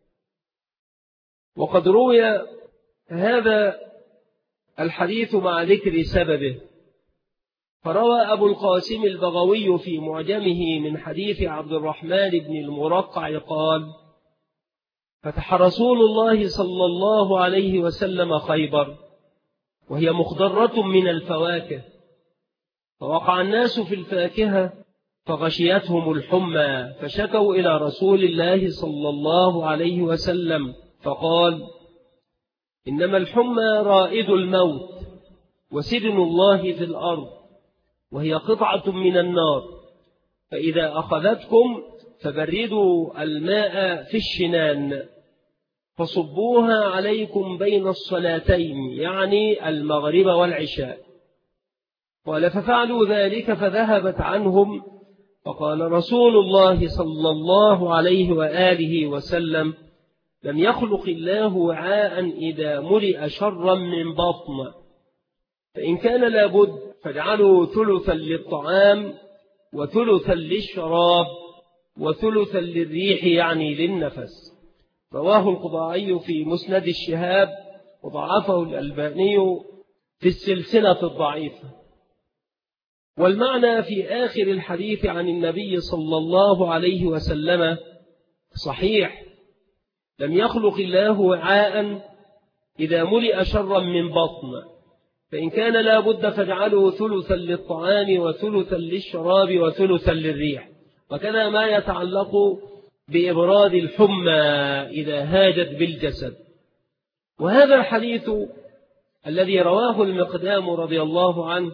وقد روي هذا الحديث مع ذكر سببه، فروى أبو القاسم البغوي في معجمه من حديث عبد الرحمن بن المرقع قال: فتح رسول الله صلى الله عليه وسلم خيبر وهي مخضرة من الفواكه، فوقع الناس في الفاكهة فغشيتهم الحمى، فشكوا إلى رسول الله صلى الله عليه وسلم فقال: إنما الحمى رائد الموت وسجن الله في الأرض، وهي قطعة من النار، فإذا أخذتكم فبردوا الماء في الشنان فصبوها عليكم بين الصلاتين، يعني المغرب والعشاء. قال: ففعلوا ذلك فذهبت عنهم، فقال رسول الله صلى الله عليه وآله وسلم: لم يخلق الله وعاء إذا ملئ شرا من بطن، فإن كان لابد فاجعلوا ثلثا للطعام وثلثا للشراب وثلثا للريح، يعني للنفس. رواه القضاعي في مسند الشهاب، وضعفه الألباني في السلسلة الضعيفة. والمعنى في آخر الحديث عن النبي صلى الله عليه وسلم صحيح: لم يخلق الله وعاء إذا ملئ شرا من بطن، فإن كان لا بد فاجعلوا ثلثا للطعام وثلثا للشراب وثلثا للريح. وكذا ما يتعلق بإبراد الحمى إذا هاجت بالجسد. وهذا الحديث الذي رواه المقدام رضي الله عنه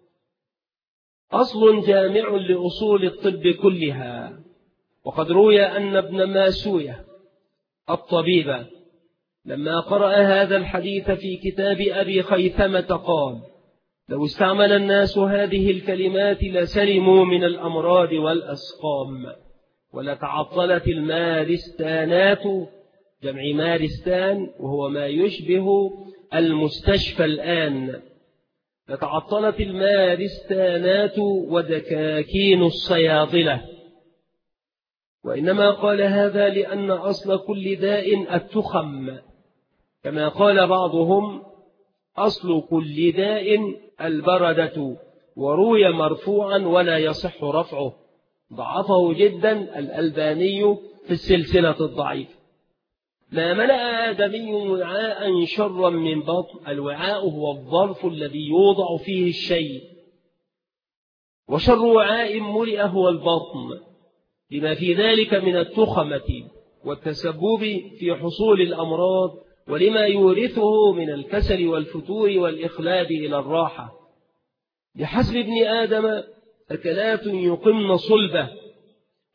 أصل جامع لأصول الطب كلها. وقد روي أن ابن ماسوية الطبيب لما قرأ هذا الحديث في كتاب أبي خيثمة قال: لو استعمل الناس هذه الكلمات لسلموا من الأمراض والأسقام، ولتعطلت المارستانات، جمع مارستان وهو ما يشبه المستشفى الآن، لتعطلت المارستانات ودكاكين الصيادلة. وإنما قال هذا لأن أصل كل داء التخم، كما قال بعضهم: أصل كل داء البردة، وروي مرفوعا ولا يصح رفعه، ضعفه جدا الألباني في السلسلة الضعيفة. ما ملأ آدمي وعاء شرا من بطن، الوعاء هو الظرف الذي يوضع فيه الشيء، وشر وعاء ملئ هو البطن، لما في ذلك من التخمة والتسبب في حصول الأمراض، ولما يورثه من الكسل والفتور والإخلاد إلى الراحة. بحسب ابن آدم أكلات يقمن صلبه،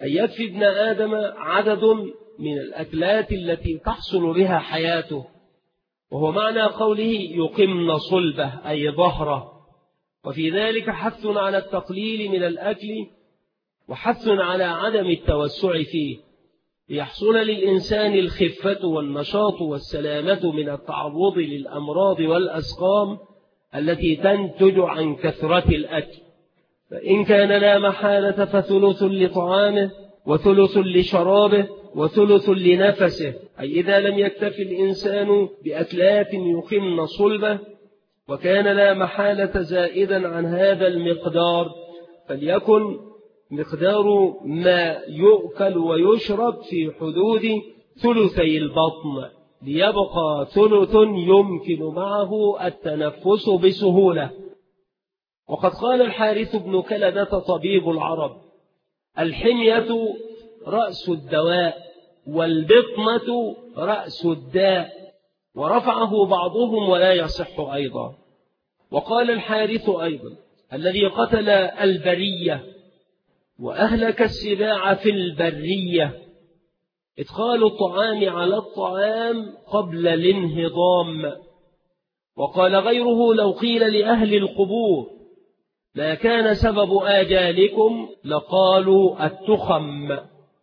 أن يكفي ابن آدم عدد من الأكلات التي تحصل بها حياته، وهو معنى قوله يقمن صلبه أي ظهره. وفي ذلك حث على التقليل من الأكل وحث على عدم التوسع فيه، ليحصل للإنسان الخفة والنشاط والسلامة من التعرض للأمراض والأسقام التي تنتج عن كثرة الأكل. فإن كان لا محالة فثلث لطعامه وثلث لشرابه وثلث لنفسه، أي إذا لم يكتف الإنسان بأكلات يقمن صلبه وكان لا محالة زائدا عن هذا المقدار، فليكن مقدار ما يؤكل ويشرب في حدود ثلثي البطن، ليبقى ثلث يمكن معه التنفس بسهولة. وقد قال الحارث بن كلدة طبيب العرب: الحمية رأس الدواء والبطنة رأس الداء، ورفعه بعضهم ولا يصح أيضا. وقال الحارث أيضا: الذي قتل البرية وأهلك السباع في البرية إدخال الطعام على الطعام قبل الانهضام. وقال غيره: لو قيل لأهل القبور ما كان سبب آجالكم لقالوا التخم.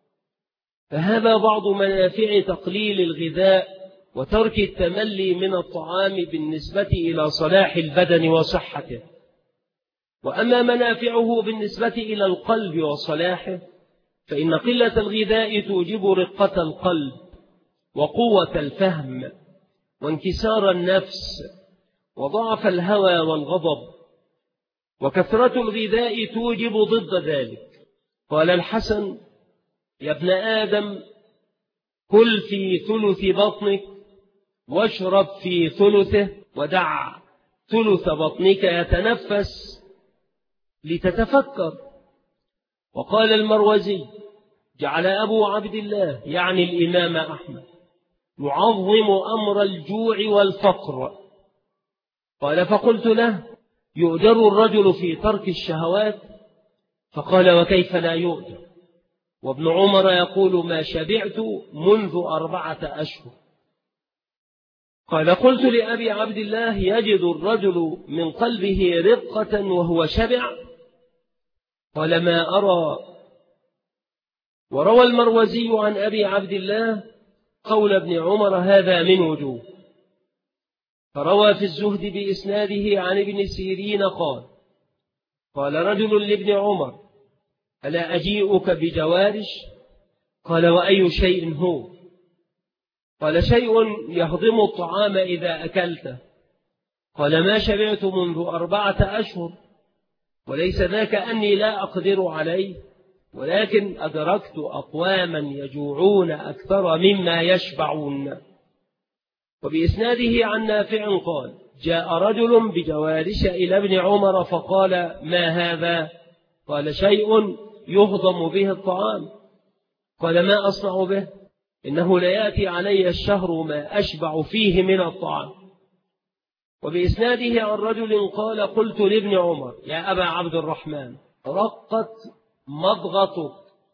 فهذا بعض منافع تقليل الغذاء وترك التملي من الطعام بالنسبة إلى صلاح البدن وصحته. وأما منافعه بالنسبة إلى القلب وصلاحه، فإن قلة الغذاء توجب رقة القلب وقوة الفهم وانكسار النفس وضعف الهوى والغضب، وكثرة الغذاء توجب ضد ذلك. قال الحسن: يا ابن آدم، كل في ثلث بطنك واشرب في ثلثه، ودع ثلث بطنك يتنفس لتتفكر. وقال المروزي: جعل أبو عبد الله يعني الإمام أحمد يعظم أمر الجوع والفقر. قال: فقلت له: يؤجر الرجل في ترك الشهوات؟ فقال: وكيف لا يؤجر؟ وابن عمر يقول: ما شبعت منذ 4 أشهر. قال: قلت لأبي عبد الله: يجد الرجل من قلبه رقة وهو شبع؟ قال: ما أرى. وروى المروزي عن أبي عبد الله قول ابن عمر هذا من وجوه. فروى في الزهد بإسناده عن ابن سيرين قال رجل لابن عمر: ألا أجيئك بجوارش؟ قال: وأي شيء هو؟ قال: شيء يهضم الطعام إذا أكلته. قال: ما شبعت منذ 4 أشهر، وليس ذاك أني لا أقدر عليه، ولكن أدركت أقواما يجوعون أكثر مما يشبعون. وبإسناده عن نافع قال: جاء رجل بجوارش إلى ابن عمر فقال: ما هذا؟ قال: شيء يهضم به الطعام. قال: ما أصنع به؟ إنه ليأتي علي الشهر ما أشبع فيه من الطعام. وبإسناده عن رجل قال: قلت لابن عمر: يا أبا عبد الرحمن، رقت مضغتك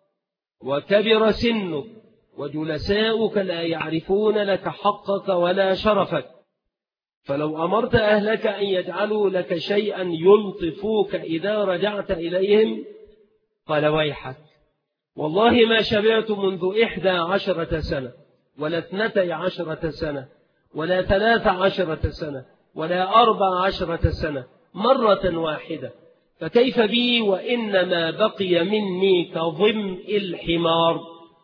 وكبر سنك وجلساؤك لا يعرفون لك حقك ولا شرفك، فلو أمرت أهلك أن يجعلوا لك شيئا يلطفوك إذا رجعت إليهم. قال: ويحك، والله ما شبعت منذ 11 سنة ولا 12 سنة ولا 13 سنة ولا 14 سنة، مرة واحدة، فكيف بي وإنما بقي مني كظمء الحمار.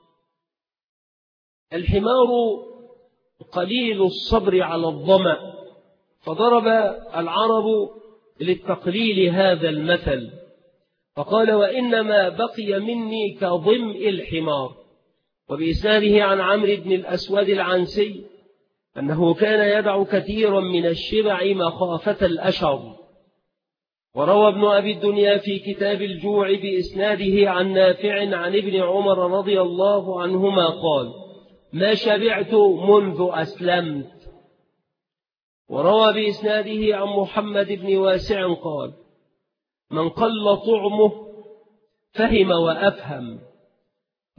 الحمار قليل الصبر على الظمأ، فضرب العرب للتقليل هذا المثل فقال: وإنما بقي مني كظمء الحمار. وبإسناده عن عمرو بن الأسود العنسي أنه كان يدع كثيرا من الشبع مخافة الأشر. وروى ابن أبي الدنيا في كتاب الجوع بإسناده عن نافع عن ابن عمر رضي الله عنهما قال: ما شبعت منذ أسلمت. وروى بإسناده عن محمد بن واسع قال: من قل طعمه فهم وأفهم،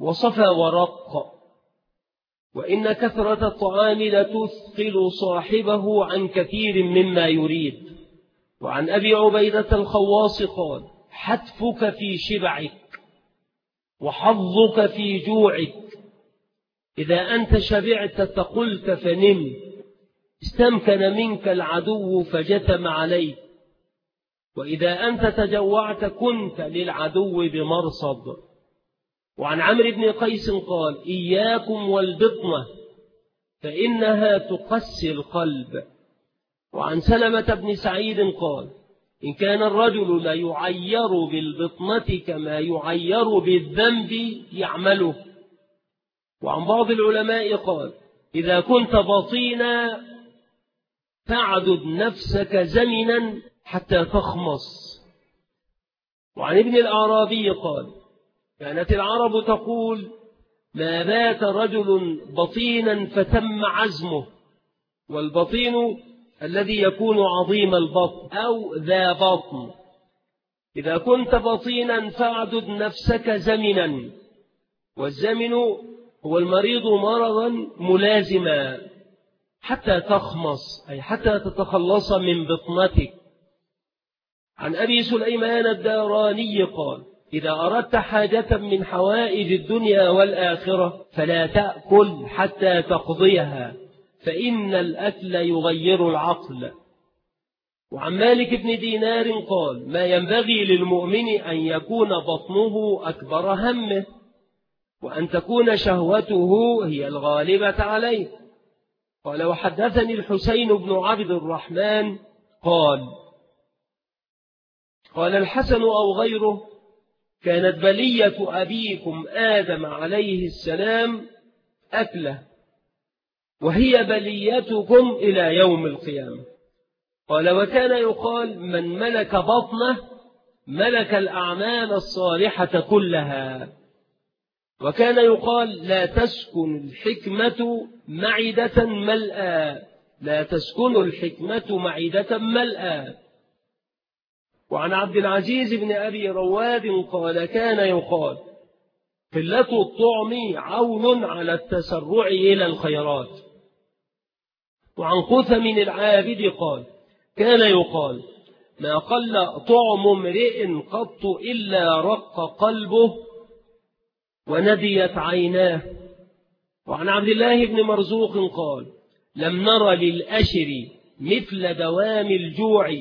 وصفى ورق، وإن كثرة الطعام لتثقل صاحبه عن كثير مما يريد. وعن أبي عبيدة الخواص قال: حتفك في شبعك وحظك في جوعك، إذا أنت شبعت فقلت فنم، استمكن منك العدو فجثم عليك، وإذا أنت تجوعت كنت للعدو بمرصد. وعن عمرو بن قيس قال: إياكم والبطنة فإنها تقسي القلب. وعن سلمة بن سعيد قال: إن كان الرجل لا يعير بالبطنة كما يعير بالذنب يعمله. وعن بعض العلماء قال: إذا كنت بطينا فاعدد نفسك زمنا حتى تخمص. وعن ابن الأعرابي قال: كانت العرب تقول: ما بات رجل بطينا فتم عزمه. والبطين الذي يكون عظيم البطن أو ذا بطن. إذا كنت بطينا فاعدد نفسك زمنا، والزمن هو المريض مرضا ملازما، حتى تخمص أي حتى تتخلص من بطنتك. عن أبي سليمان الداراني قال: إذا أردت حاجة من حوائج الدنيا والآخرة فلا تأكل حتى تقضيها، فإن الأكل يغير العقل. وعن مالك بن دينار قال: ما ينبغي للمؤمن أن يكون بطنه أكبر همه، وأن تكون شهوته هي الغالبة عليه. قال: وحدثني الحسين بن عبد الرحمن قال الحسن أو غيره: كانت بلية أبيكم آدم عليه السلام أكله، وهي بليتكم إلى يوم القيامة. قال: وكان يقال: من ملك بطنه ملك الأعمال الصالحة كلها. وكان يقال: لا تسكن الحكمة معدة ملأى، لا تسكن الحكمة معدة ملأى. وعن عبد العزيز بن أبي رواد قال: كان يقال: قلة الطعم عون على التسرع إلى الخيرات. وعن قثم العابد قال: كان يقال: ما قل طعم امرئ قط إلا رق قلبه ونديت عيناه. وعن عبد الله بن مرزوق قال: لم نر للأشر مثل دوام الجوع.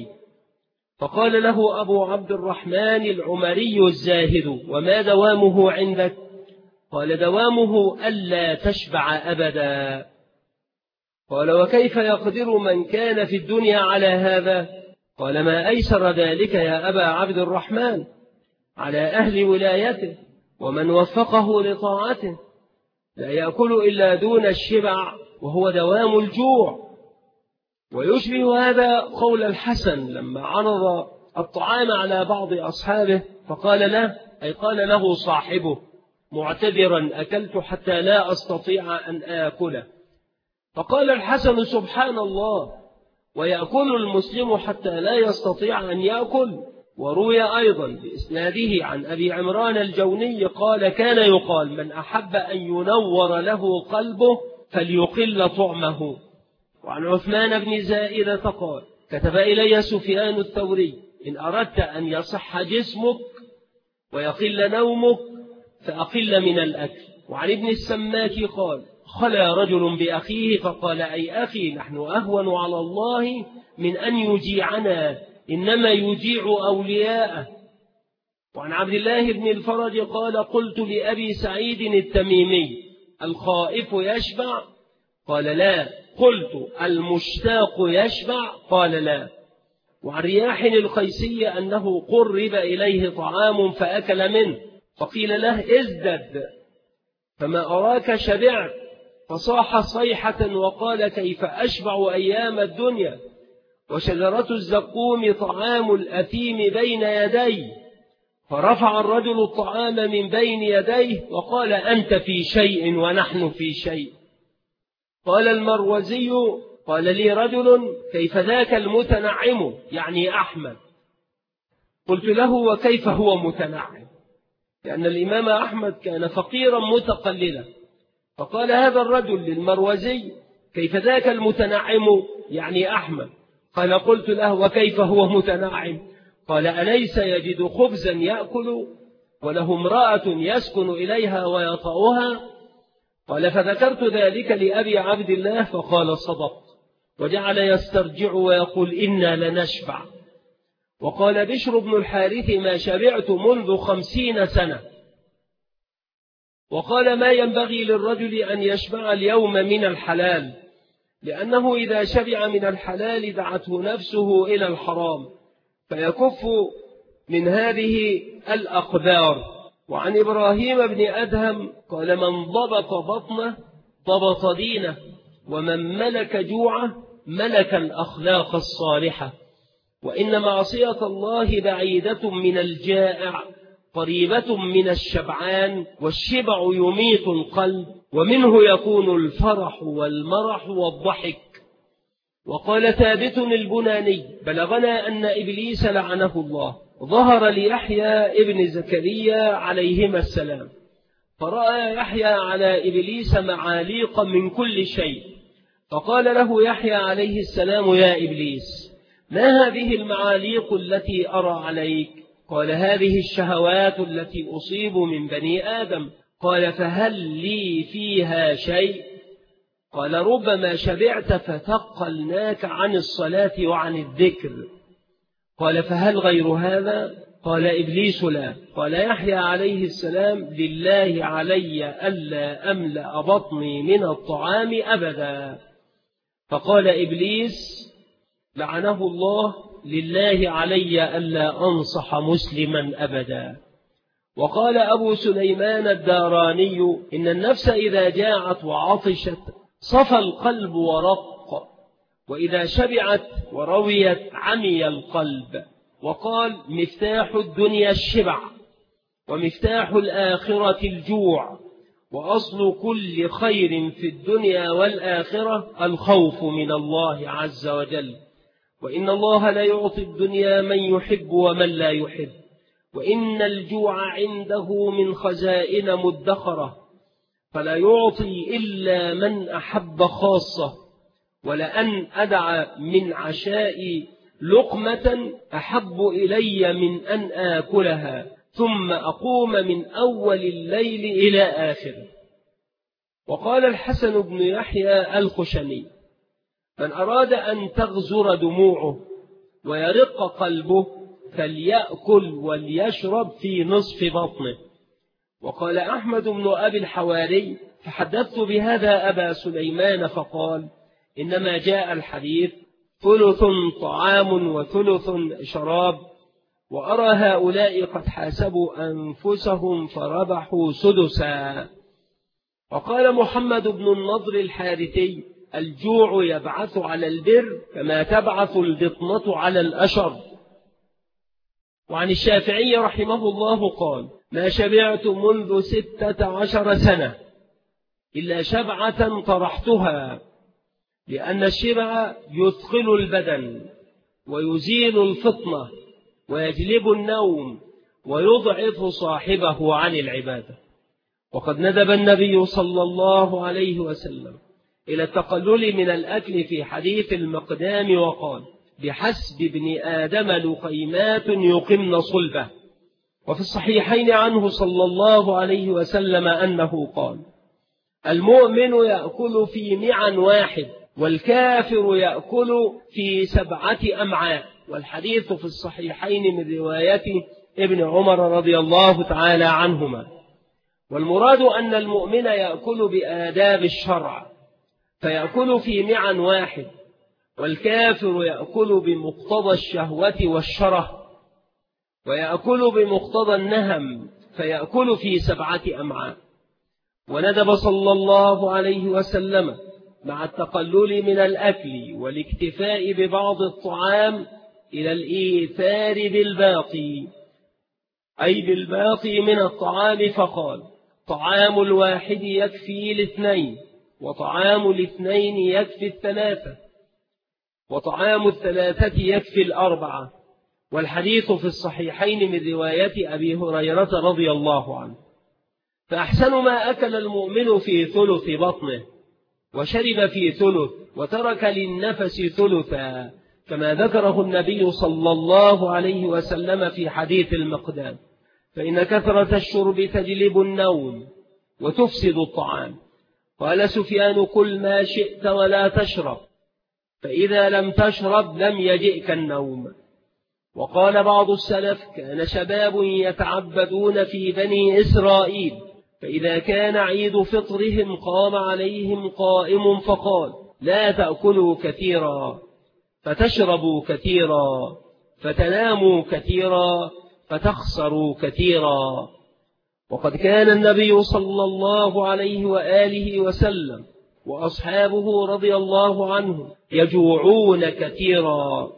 فقال له أبو عبد الرحمن العمري الزاهد: وما دوامه عندك؟ قال: دوامه ألا تشبع أبدا. قال: وكيف يقدر من كان في الدنيا على هذا؟ قال: ما أيسر ذلك يا أبا عبد الرحمن على أهل ولايته ومن وفقه لطاعته، لا يأكل إلا دون الشبع وهو دوام الجوع. ويشبه هذا قول الحسن لما عرض الطعام على بعض أصحابه فقال له، أي قال له صاحبه معتذرا: أكلت حتى لا أستطيع أن آكله. فقال الحسن: سبحان الله، ويأكل المسلم حتى لا يستطيع أن يأكل؟ وروي أيضا بإسناده عن أبي عمران الجوني قال: كان يقال: من أحب أن ينور له قلبه فليقل طعمه. وعن عثمان بن زائدة قال: كتب إلي سفيان الثوري: إن أردت أن يصح جسمك ويقل نومك فأقل من الأكل. وعن ابن السماك قال: خلى رجل بأخيه فقال: أي أخي، نحن أهون على الله من أن يجيعنا، إنما يجيع أولياءه. وعن عبد الله بن الفرج قال: قلت لأبي سعيد التميمي: الخائف يشبع؟ قال: لا. قلت: المشتاق يشبع؟ قال: لا. وعن رياح القيسي أنه قرب إليه طعام فأكل منه، فقيل له: ازدد فما أراك شبعت. فصاح صيحة وقال: كيف أشبع أيام الدنيا وشجرة الزقوم طعام الأثيم بين يدي. فرفع الرجل الطعام من بين يديه وقال: أنت في شيء ونحن في شيء. قال المروزي: قال لي رجل: كيف ذاك المتنعم؟ يعني أحمد. قلت له: وكيف هو متنعم؟ لأن الإمام أحمد كان فقيرا متقللا. فقال هذا الرجل للمروزي: كيف ذاك المتنعم يعني أحمد؟ قال: قلت له: وكيف هو متنعم؟ قال: أليس يجد خبزا يأكل وله امرأة يسكن إليها ويطأها؟ قال: فذكرت ذلك لأبي عبد الله فقال: صدقت، وجعل يسترجع ويقول: إنا لنشبع. وقال بشر بن الحارث: ما شبعت منذ 50 سنة. وقال: ما ينبغي للرجل أن يشبع اليوم من الحلال، لأنه إذا شبع من الحلال دعته نفسه إلى الحرام فيكف من هذه الأقدار. وعن إبراهيم بن أدهم قال: من ضبط بطنه ضبط دينه، ومن ملك جوعه ملك الأخلاق الصالحة. وإن معصية الله بعيدة من الجائع قريبة من الشبعان، والشبع يميت القلب، ومنه يكون الفرح والمرح والضحك. وقال ثابت البناني: بلغنا أن إبليس لعنه الله ظهر ليحيى ابن زكريا عليهما السلام، فرأى يحيى على إبليس معاليق من كل شيء، فقال له يحيى عليه السلام: يا إبليس، ما هذه المعاليق التي أرى عليك؟ قال: هذه الشهوات التي أصيب من بني آدم. قال: فهل لي فيها شيء؟ قال: ربما شبعت فثقلناك عن الصلاة وعن الذكر. قال: فهل غير هذا؟ قال إبليس: لا. قال يحيى عليه السلام: لله علي ألا أملأ بطني من الطعام أبدا. فقال إبليس لعنه الله: لله علي ألا أنصح مسلما أبدا. وقال أبو سليمان الداراني: إن النفس إذا جاعت وعطشت صفى القلب ورق، وإذا شبعت ورويت عمي القلب. وقال: مفتاح الدنيا الشبع، ومفتاح الآخرة الجوع، وأصل كل خير في الدنيا والآخرة الخوف من الله عز وجل. وإن الله لا يعطي الدنيا من يحب ومن لا يحب، وإن الجوع عنده من خزائن مدخرة، فلا يعطي إلا من أحب خاصة. ولأن أدع من عشائي لقمة أحب إلي من أن آكلها ثم أقوم من أول الليل إلى آخره. وقال الحسن بن يحيى الخشني: من أراد أن تغزر دموعه ويرق قلبه فليأكل وليشرب في نصف بطنه. وقال أحمد بن أبي الحواري: فحدثت بهذا أبا سليمان فقال: إنما جاء الحديث ثلث طعام وثلث شراب، وأرى هؤلاء قد حاسبوا أنفسهم فربحوا سدسا. وقال محمد بن النضر الحارثي: الجوع يبعث على البر كما تبعث البطنة على الأشر. وعن الشافعي رحمه الله قال: ما شبعت منذ 16 سنة إلا شبعة طرحتها، لأن الشبع يثقل البدن ويزيل الفطنة ويجلب النوم ويضعف صاحبه عن العبادة. وقد ندب النبي صلى الله عليه وسلم إلى التقلل من الأكل في حديث المقدام وقال: بحسب ابن آدم لقيمات يقمن صلبه. وفي الصحيحين عنه صلى الله عليه وسلم أنه قال: المؤمن يأكل في معن واحد، والكافر يأكل في 7 أمعاء. والحديث في الصحيحين من رواية ابن عمر رضي الله تعالى عنهما. والمراد أن المؤمن يأكل بآداب الشرع فيأكل في معن واحد، والكافر يأكل بمقتضى الشهوة والشره، ويأكل بمقتضى النهم فيأكل في 7 أمعاء. وندب صلى الله عليه وسلم مع التقلل من الأكل والاكتفاء ببعض الطعام إلى الإيثار بالباقي، أي بالباقي من الطعام، فقال: طعام الواحد يكفي الاثنين، وطعام الاثنين يكفي الثلاثة، وطعام الثلاثة يكفي الأربعة، والحديث في الصحيحين من رواية أبي هريرة رضي الله عنه. فأحسن ما أكل المؤمن في ثلث بطنه وشرب في ثلث وترك للنفس ثلثا، كما ذكره النبي صلى الله عليه وسلم في حديث المقدام. فإن كثرة الشرب تجلب النوم وتفسد الطعام. قال سفيان: كل ما شئت ولا تشرب، فإذا لم تشرب لم يجئك النوم. وقال بعض السلف: كان شباب يتعبدون في بني إسرائيل، فإذا كان عيد فطرهم قام عليهم قائم فقال: لا تأكلوا كثيرا فتشربوا كثيرا فتناموا كثيرا فتخسروا كثيرا. وقد كان النبي صلى الله عليه وآله وسلم وأصحابه رضي الله عنهم يجوعون كثيرا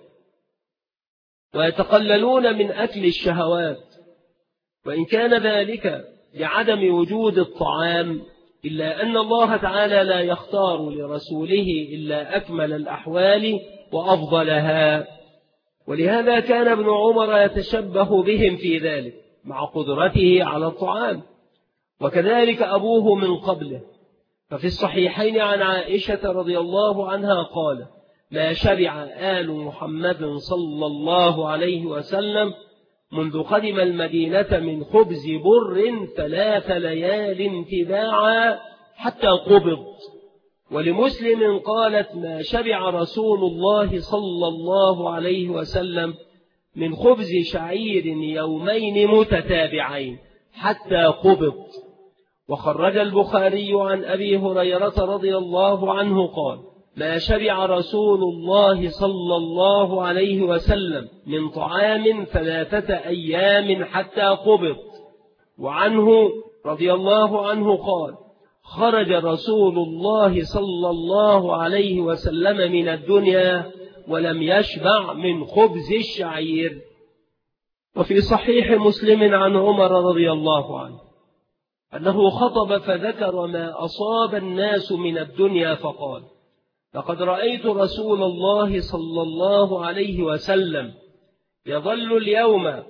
ويتقللون من أكل الشهوات، وإن كان ذلك لعدم وجود الطعام، إلا أن الله تعالى لا يختار لرسوله إلا أكمل الأحوال وأفضلها، ولهذا كان ابن عمر يتشبه بهم في ذلك مع قدرته على الطعام، وكذلك أبوه من قبله. ففي الصحيحين عن عائشة رضي الله عنها قال: ما شبع آل محمد صلى الله عليه وسلم منذ قدم المدينة من خبز بر 3 ليال تباعا حتى قبض. ولمسلم قالت: ما شبع رسول الله صلى الله عليه وسلم من خبز شعير يومين متتابعين حتى قبض. وخرج البخاري عن أبي هريرة رضي الله عنه قال: ما شبع رسول الله صلى الله عليه وسلم من طعام 3 أيام حتى قبض. وعنه رضي الله عنه قال: خرج رسول الله صلى الله عليه وسلم من الدنيا ولم يشبع من خبز الشعير. وفي صحيح مسلم عن عمر رضي الله عنه أنه خطب فذكر ما أصاب الناس من الدنيا فقال: لقد رأيت رسول الله صلى الله عليه وسلم يظل اليوم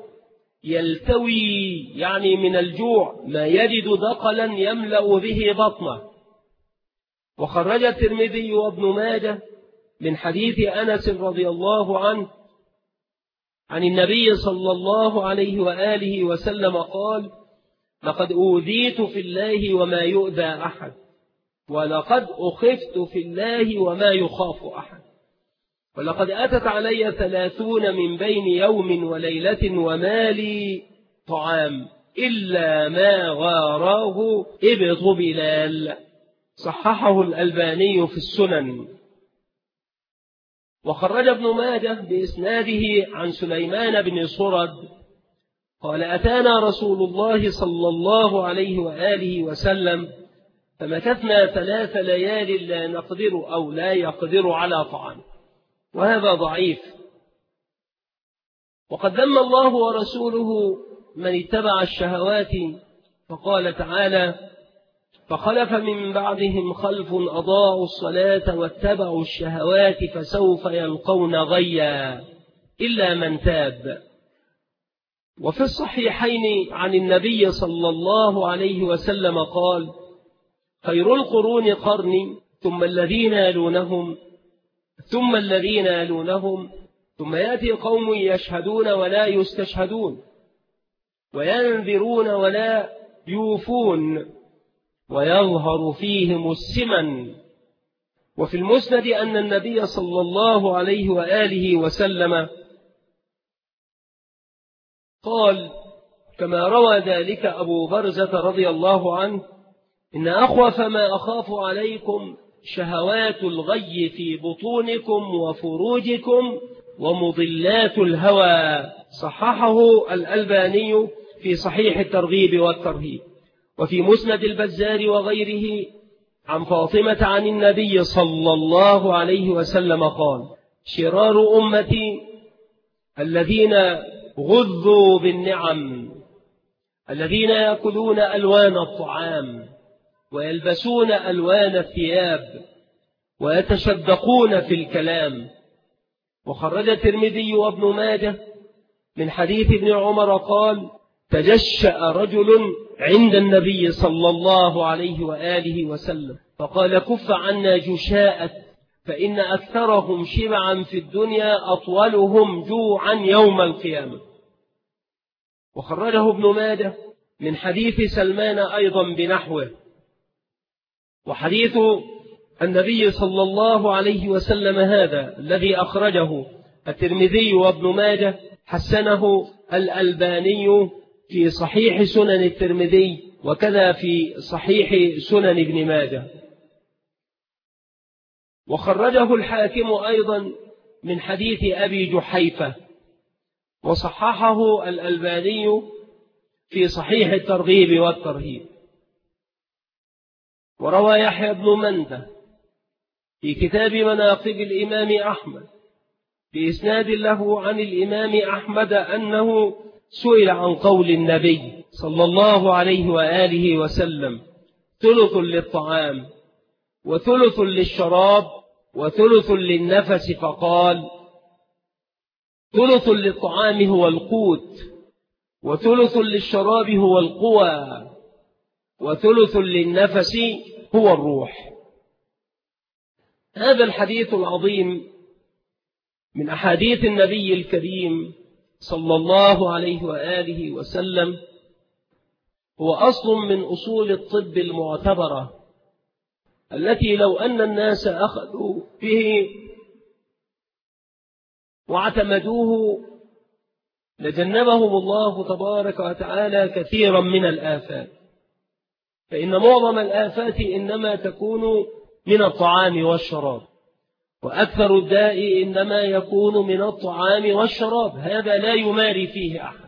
يلتوي، يعني من الجوع، ما يجد دقلا يملأ به بطنه. وخرج الترمذي وابن ماجه من حديث أنس رضي الله عنه عن النبي صلى الله عليه وآله وسلم قال: لقد أوذيت في الله وما يؤذى أحد، ولقد أخفت في الله وما يخاف أحد، ولقد أتت علي 30 من بين يوم وليلة ومالي طعام إلا ما غاراه إبط بلال. صححه الألباني في السنن. وخرج ابن ماجه بإسناده عن سليمان بن صرد قال: أتانا رسول الله صلى الله عليه وآله وسلم فمكثنا 3 ليال لا نقدر أو لا يقدر على طعام. وهذا ضعيف. وقد ذم الله ورسوله من اتبع الشهوات، فقال تعالى: فخلف من بعدهم خلف أضاعوا الصلاة واتبعوا الشهوات فسوف يلقون غيا إلا من تاب. وفي الصحيحين عن النبي صلى الله عليه وسلم قال: خير القرون قرني ثم الذين يلونهم ثم الذين يلونهم ثم يأتي قوم يشهدون ولا يستشهدون وينذرون ولا يوفون ويظهر فيهم السمن. وفي المسند أن النبي صلى الله عليه وآله وسلم قال كما روى ذلك أبو برزة رضي الله عنه: إن أخوف ما أخاف عليكم شهوات الغي في بطونكم وفروجكم ومضلات الهوى. صححه الألباني في صحيح الترغيب والترهيب. وفي مسند البزار وغيره عن فاطمة عن النبي صلى الله عليه وسلم قال: شرار أمتي الذين غذوا بالنعم، الذين يأكلون ألوان الطعام ويلبسون ألوان الثياب ويتشدقون في الكلام. وخرج الترمذي وابن ماجه من حديث ابن عمر قال: تجشأ رجل عند النبي صلى الله عليه وآله وسلم فقال: كف عنا جشاءة، فإن أكثرهم شبعا في الدنيا أطولهم جوعا يوم القيامة. وخرجه ابن ماجه من حديث سلمان أيضا بنحوه. وحديث النبي صلى الله عليه وسلم هذا الذي أخرجه الترمذي وابن ماجه حسنه الألباني في صحيح سنن الترمذي وكذا في صحيح سنن ابن ماجه. وخرجه الحاكم أيضا من حديث أبي جحيفة، وصححه الألباني في صحيح الترغيب والترهيب. وروى يحيى بن مندة في كتاب مناقب الإمام أحمد بإسناد له عن الإمام أحمد أنه سئل عن قول النبي صلى الله عليه وآله وسلم: ثلث للطعام وثلث للشراب وثلث للنفس، فقال: ثلث للطعام هو القوت، وثلث للشراب هو القوى، وثلث للنفس هو الروح. هذا الحديث العظيم من أحاديث النبي الكريم صلى الله عليه وآله وسلم هو أصل من أصول الطب المعتبرة، التي لو أن الناس أخذوا به واعتمدوه لجنبهم الله تبارك وتعالى كثيرا من الآفات. فإن معظم الآفات إنما تكون من الطعام والشراب، وأكثر الداء إنما يكون من الطعام والشراب، هذا لا يماري فيه أحد.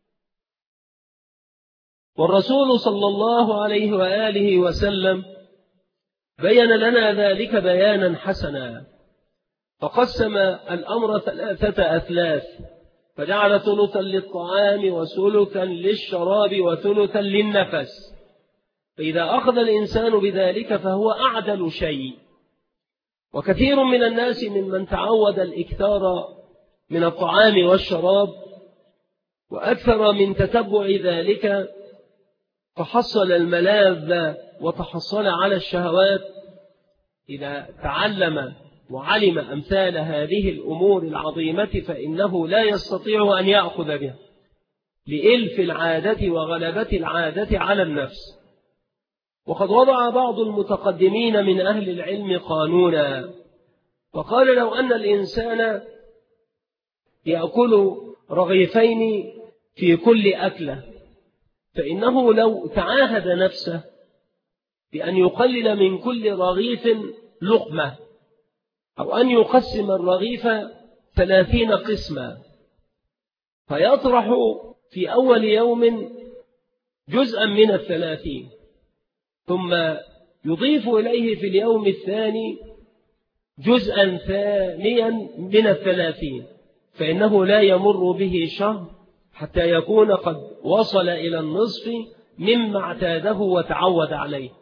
والرسول صلى الله عليه وآله وسلم بين لنا ذلك بيانا حسنا، فقسم الأمر 3 أثلاث، فجعل ثلثا للطعام وثلثا للشراب وثلثا للنفس. فإذا أخذ الإنسان بذلك فهو أعدل شيء. وكثير من الناس ممن تعود الإكثار من الطعام والشراب وأكثر من تتبع ذلك تحصل الملاذ وتحصل على الشهوات، إذا تعلم وعلم أمثال هذه الأمور العظيمة فإنه لا يستطيع أن يأخذ بها لإلف العادة وغلبة العادة على النفس. وقد وضع بعض المتقدمين من أهل العلم قانونا، فقال: لو أن الإنسان يأكل رغيفين في كل أكلة، فإنه لو تعاهد نفسه بأن يقلل من كل رغيف لقمة، أو أن يقسم الرغيف 30 قسما، فيطرح في أول يوم جزءا من 30، ثم يضيف إليه في اليوم الثاني جزءا ثانيا من 30، فإنه لا يمر به شهر حتى يكون قد وصل إلى النصف مما اعتاده وتعود عليه.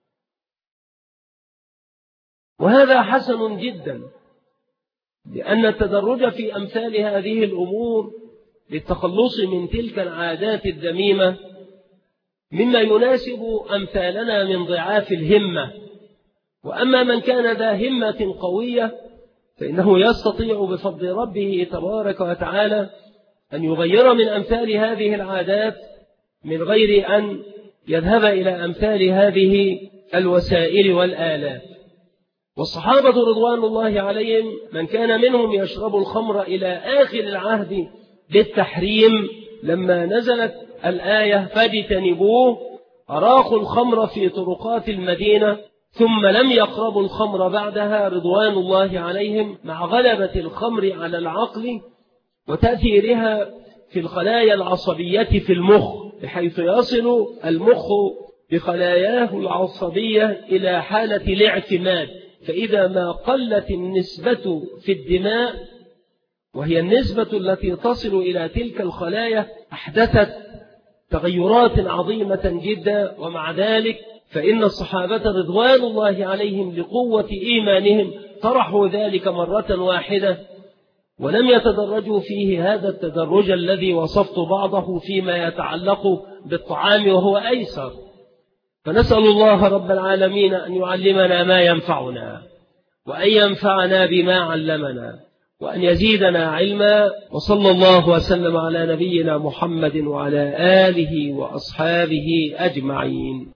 وهذا حسن جدا، لأن التدرج في أمثال هذه الأمور للتخلص من تلك العادات الذميمة مما يناسب أمثالنا من ضعاف الهمة. وأما من كان ذا همة قوية فإنه يستطيع بفضل ربه تبارك وتعالى أن يغير من أمثال هذه العادات من غير أن يذهب إلى أمثال هذه الوسائل والآلات. والصحابة رضوان الله عليهم من كان منهم يشرب الخمر إلى آخر العهد بالتحريم، لما نزلت الآية فاجتنبوه أراقوا الخمر في طرقات المدينة، ثم لم يقربوا الخمر بعدها رضوان الله عليهم، مع غلبة الخمر على العقل وتأثيرها في الخلايا العصبية في المخ، بحيث يصل المخ بخلاياه العصبية إلى حالة الاعتماد. فإذا ما قلت النسبة في الدماء، وهي النسبة التي تصل إلى تلك الخلايا، أحدثت تغيرات عظيمة جدا. ومع ذلك فإن الصحابة رضوان الله عليهم لقوة إيمانهم طرحوا ذلك مرة واحدة، ولم يتدرجوا فيه هذا التدرج الذي وصفت بعضه فيما يتعلق بالطعام وهو أيسر. فنسأل الله رب العالمين أن يعلمنا ما ينفعنا، وأن ينفعنا بما علمنا، وأن يزيدنا علما. وصلى الله وسلم على نبينا محمد وعلى آله وأصحابه أجمعين.